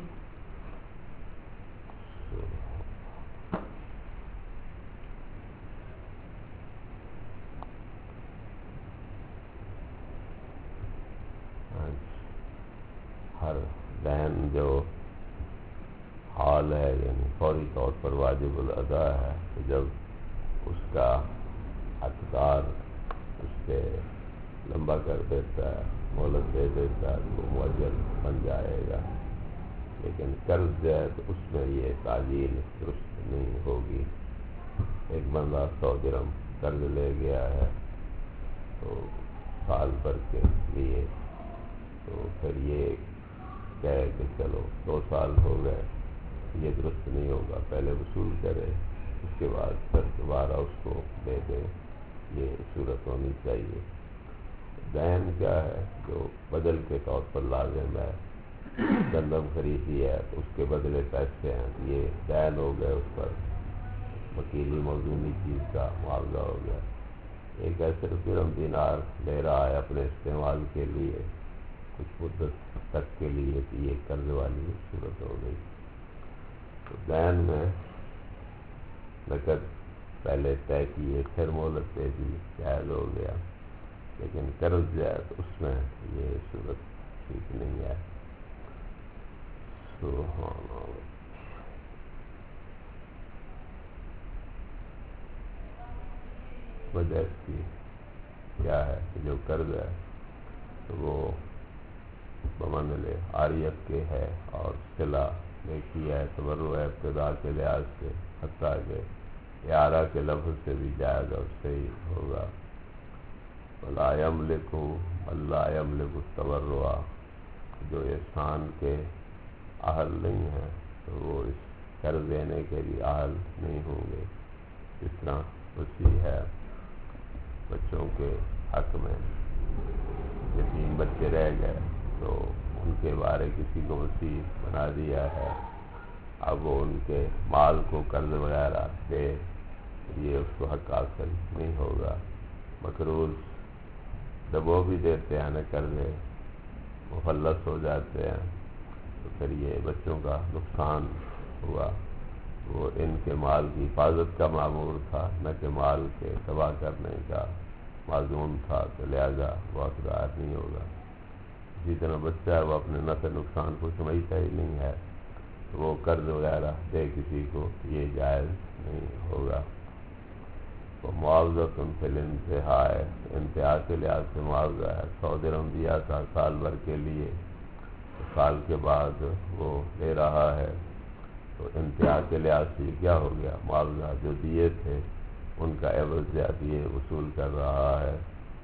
ہر دین جو حال ہے یعنی فوری طور پر واجب الادا ہے، تو جب اس کا حقدار اس سے لمبا کر دیتا ہے، مہلت دے دیتا ہے، تو مؤجل بن جائے گا۔ لیکن قرض جو ہے تو اس میں یہ تعجیل درست نہیں ہوگی۔ ایک بندہ 100 درہم قرض لے گیا ہے تو سال بھر کے لیے، تو پھر یہ کہے کہ چلو 2 سال ہو گئے، یہ درست نہیں ہوگا، پہلے وصول کرے اس کے بعد پھر دوبارہ اس کو دے دے، یہ صورت ہونی چاہیے۔ دین کیا ہے؟ جو بدل کے طور پر لازم ہے، گندم خریدی ہے تو اس کے بدلے پیسے ہیں، یہ دین ہو گئے، اس پر وکیلی موزونی چیز کا معاوضہ ہو گیا۔ ایک ہے صرف درہم دینار لے رہا ہے اپنے استعمال کے لیے کچھ مدت تک کے لیے، تو یہ قرض والی صورت ہو گئی۔ تو دین میں نقد پہلے طے کیے پھر مہلت دے دی، جائز ہو گیا، لیکن قرض جو ہے تو اس میں یہ صورت ٹھیک نہیں ہے۔ سبحان اللہ۔ وجہ اس کی کیا ہے کہ جو قرض ہے تو وہ بمنزل عاریت کے ہے، اور صلہ نیکی ہے، تبرع ہے ابتدا کے لحاظ سے، حتیٰ کہ اعارہ کے لفظ سے بھی جائز اور صحیح ہوگا۔ وَلَا يَمْلِكُ مَن لَّا يَمْلِكُ التَّبَرُّعَ، جو احسان کے اہل نہیں ہیں تو وہ اس قرض دینے کے بھی اہل نہیں ہوں گے۔ اس طرح وصی ہے بچوں کے حق میں، یتیم بچے رہ گئے تو ان کے بارے کسی کو وصی بنا دیا ہے، اب وہ ان کے مال کو قرض وغیرہ دے، یہ اس کو حق حاصل نہیں ہوگا۔ مقروض جب وہ بھی دیتے ہیں نا قرضے، مفلس ہو جاتے ہیں تو پھر یہ بچوں کا نقصان ہوا، وہ ان کے مال کی حفاظت کا مامور تھا، نہ کہ مال کے تباہ کرنے کا معزوم تھا، تو لہذا وہ حقدار نہیں ہوگا۔ اسی طرح بچہ ہے وہ اپنے نفع نقصان کو سمجھتا ہی نہیں ہے، تو وہ قرض وغیرہ دے کسی کو، یہ جائز نہیں ہوگا۔ تو معاوضہ فی الانتہا ہے، انتہا کے لحاظ سے معاوضہ ہے۔ 100 درہم دیا تھا سال بھر کے لیے، تو سال کے بعد وہ لے رہا ہے، تو انتہا کے لحاظ سے کیا ہو گیا؟ معاوضہ جو دیے تھے ان کا عوض زیادہ وصول کر رہا ہے۔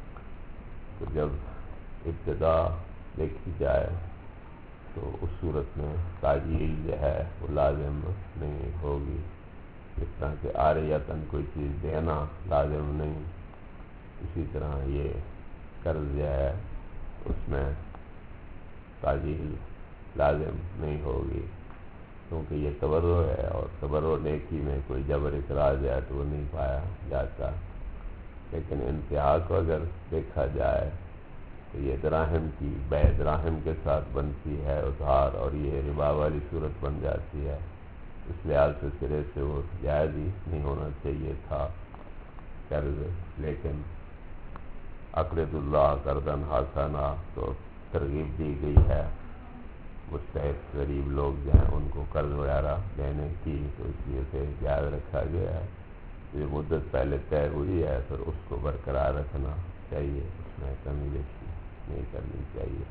تو جب ابتدا دیکھی جائے تو اس صورت میں تاجیل جو ہے وہ لازم نہیں ہوگی، اس طرح کہ عاریتاً کوئی چیز دینا لازم نہیں، اسی طرح یہ قرض جو ہے اس میں تاجیل لازم نہیں ہوگی، کیونکہ یہ تبرع ہے، اور تبرع نیکی میں کوئی جبر اخراج ہے تو وہ نہیں پایا جاتا۔ لیکن انتہا کو اگر دیکھا جائے تو یہ دراہم کی بے دراہم کے ساتھ بنتی ہے ادھار، اور یہ ربا والی صورت بن جاتی ہے، اس لحاظ سے سرے سے وہ جائز ہی نہیں ہونا چاہیے تھا قرض۔ لیکن اقرض اللہ قرضا حسنا تو ترغیب دی گئی ہے مستحق غریب لوگ جو ہیں ان کو قرض وغیرہ دینے کی، تو اس لیے سے جائز رکھا گیا ہے۔ یہ مدت پہلے طے ہوئی ہے پھر اس کو برقرار رکھنا چاہیے، اس میں کمی بیشی نہیں کرنی چاہیے۔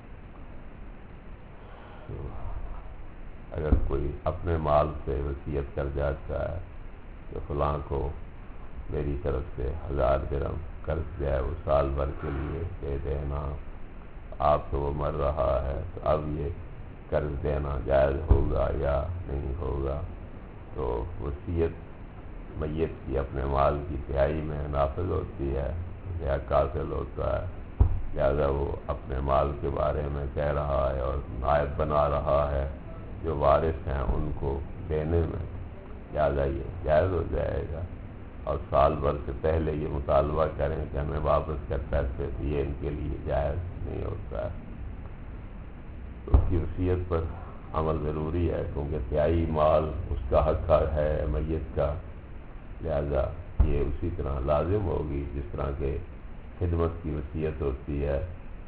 تو اگر کوئی اپنے مال سے وصیت کر جاتا ہے کہ فلاں کو میری طرف سے 1000 درہم قرض جو ہے وہ سال بھر کے لیے دے دینا، آپ سے وہ مر رہا ہے، تو اب یہ قرض دینا جائز ہوگا یا نہیں ہوگا؟ تو وصیت میت کی اپنے مال کی تہائی میں نافذ ہوتی ہے، یا حاصل ہوتا ہے، لہذا وہ اپنے مال کے بارے میں کہہ رہا ہے اور نائب بنا رہا ہے جو وارث ہیں ان کو دینے میں، لہذا یہ جائز ہو جائے گا۔ اور سال بھر سے پہلے یہ مطالبہ کریں کہ ہمیں واپس کر پیسے، تو یہ ان کے لیے جائز نہیں ہوتا ہے۔ تو اس کی وصیت پر عمل ضروری ہے، کیونکہ تہائی مال اس کا حق ہے میت کا، لہذا یہ اسی طرح لازم ہوگی جس طرح کہ خدمت کی وصیت ہوتی ہے،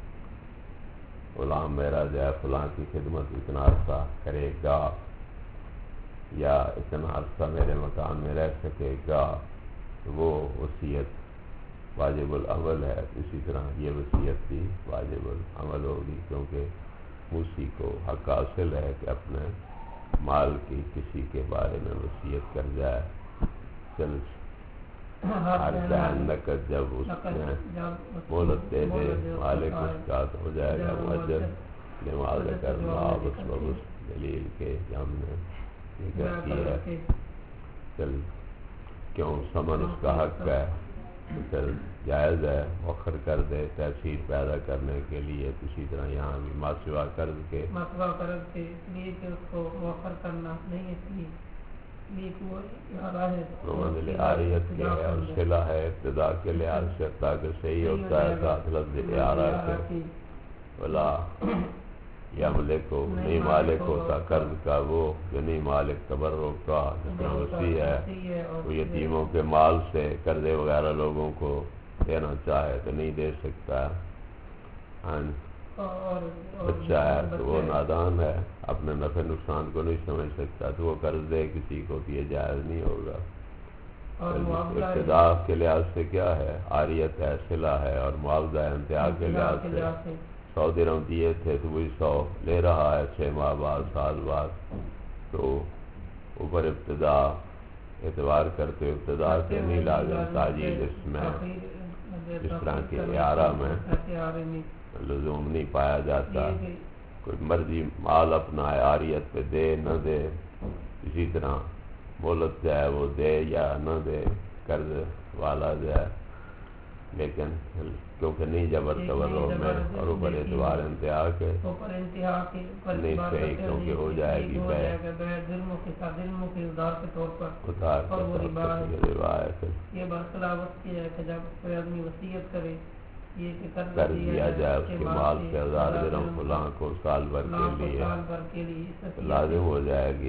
غلام میرا جو ہے فلاں کی خدمت اتنا عرصہ کرے گا، یا اتنا عرصہ میرے مکان میں رہ سکے گا، تو وہ وصیت واجب العمل ہے۔ اسی طرح یہ وصیت بھی واجب العمل ہوگی، کیونکہ موسی کو حق حاصل ہے کہ اپنے مال کی کسی کے بارے میں وصیت کر جائے۔ چل ہر بین نقد جب اس میں مہلت دے دے مالک اس کا تو ہو جائے گا مؤجل، نماز کرنا بس دلیل کے کہ ہم نے یہ کیا کیا ہے، چل کیوں سمن اس کا حق ہے تو پھر جائز ہے مؤخر کر دے تاثیر پیدا کرنے کے لیے. اسی طرح یہاں بھی ماسوا قرض کے اس لیے کہ اس کو مؤخر کرنا نہیں، اس لیے کہ وہ مماثل آریت کے ہے اور صلہ ہے ابتدا کے لحاظ سے تاکہ صحیح ہوتا ہے ساتھ لفظ اعارہ کے ولا یا مالک کو نہیں مالک ہوتا قرض کا وہ جو نہیں مالک تبرک کا جس طرح وسیع ہے وہ یتیموں کے مال سے قرضے وغیرہ لوگوں کو دینا چاہے تو نہیں دے سکتا. بچہ ہے تو وہ نادان ہے اپنے نفع نقصان کو نہیں سمجھ سکتا تو وہ قرض دے کسی کو تو یہ جائز نہیں ہوگا. ابتدا کے لحاظ سے کیا ہے عاریت ہے صلہ ہے اور معاوضہ انتہا کے لحاظ سے 100 درہم دیے تھے تو وہی 100 لے رہا ہے 6 ماہ بعد سال بعد تو اوپر ابتدا اعتبار کرتے ابتدا سے نہیں لازم تاجیل اس میں اس طرح کے اعارہ میں لزوم نہیں پایا جاتا. کوئی مرضی مال اپنا عاریت پہ دے نہ دے اسی طرح مہلت جائے وہ دے یا نہ دے قرض والا جائے لیکن کیونکہ نہیں جبر تورع میں اور اوپر اعتبار انتہا کے نہیں صحیح کیونکہ ہو جائے گی اتار روایت یہ برخلاف کی ہے کہ جب کوئی آدمی وصیت کرے یہ کہ کر دیا جائے اس کے مال سے 1000 درہم فلاں کو سال بھر کے لیے لازم ہو جائے گی.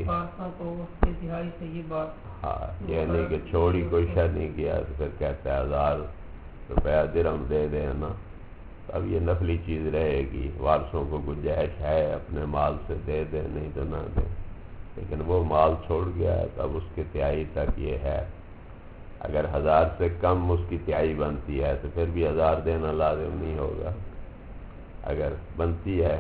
ہاں یہ نہیں کہ چھوڑی کوئی شے نہیں کیا تو پھر کہتے ہیں 1000 روپیہ درہم دے دیں نا. اب یہ نفلی چیز رہے گی وارثوں کو گنجائش ہے اپنے مال سے دے دیں نہیں تو نہ دیں لیکن وہ مال چھوڑ گیا ہے تب اس کے تہائی تک یہ ہے. اگر 1000 سے کم اس کی تہائی بنتی ہے تو پھر بھی 1000 دینا لازم نہیں ہوگا. اگر بنتی ہے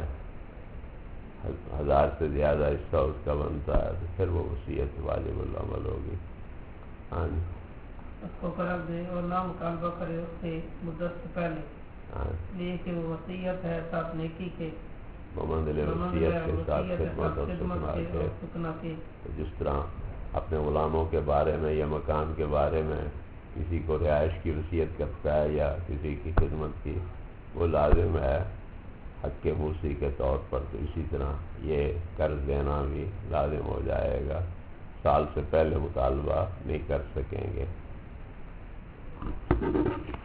1000 سے زیادہ حصہ اس کا بنتا ہے تو پھر وہ وصیت واجب العمل ہوگی. ہاں جی اس کو قرض دے اور نہ مطالبہ کرے اس سے مدت سے پہلے لیے کہ وہ وصیت ہے ساتھ نیکی کے مماثل وصیت کے ساتھ خدمت اور سکنا کے جس طرح اپنے غلاموں کے بارے میں یا مکان کے بارے میں کسی کو رہائش کی وصیت کرتا ہے یا کسی کی خدمت کی وہ لازم ہے حق کے موسی کے طور پر تو اسی طرح یہ قرض دینا بھی لازم ہو جائے گا. سال سے پہلے مطالبہ نہیں کر سکیں گے.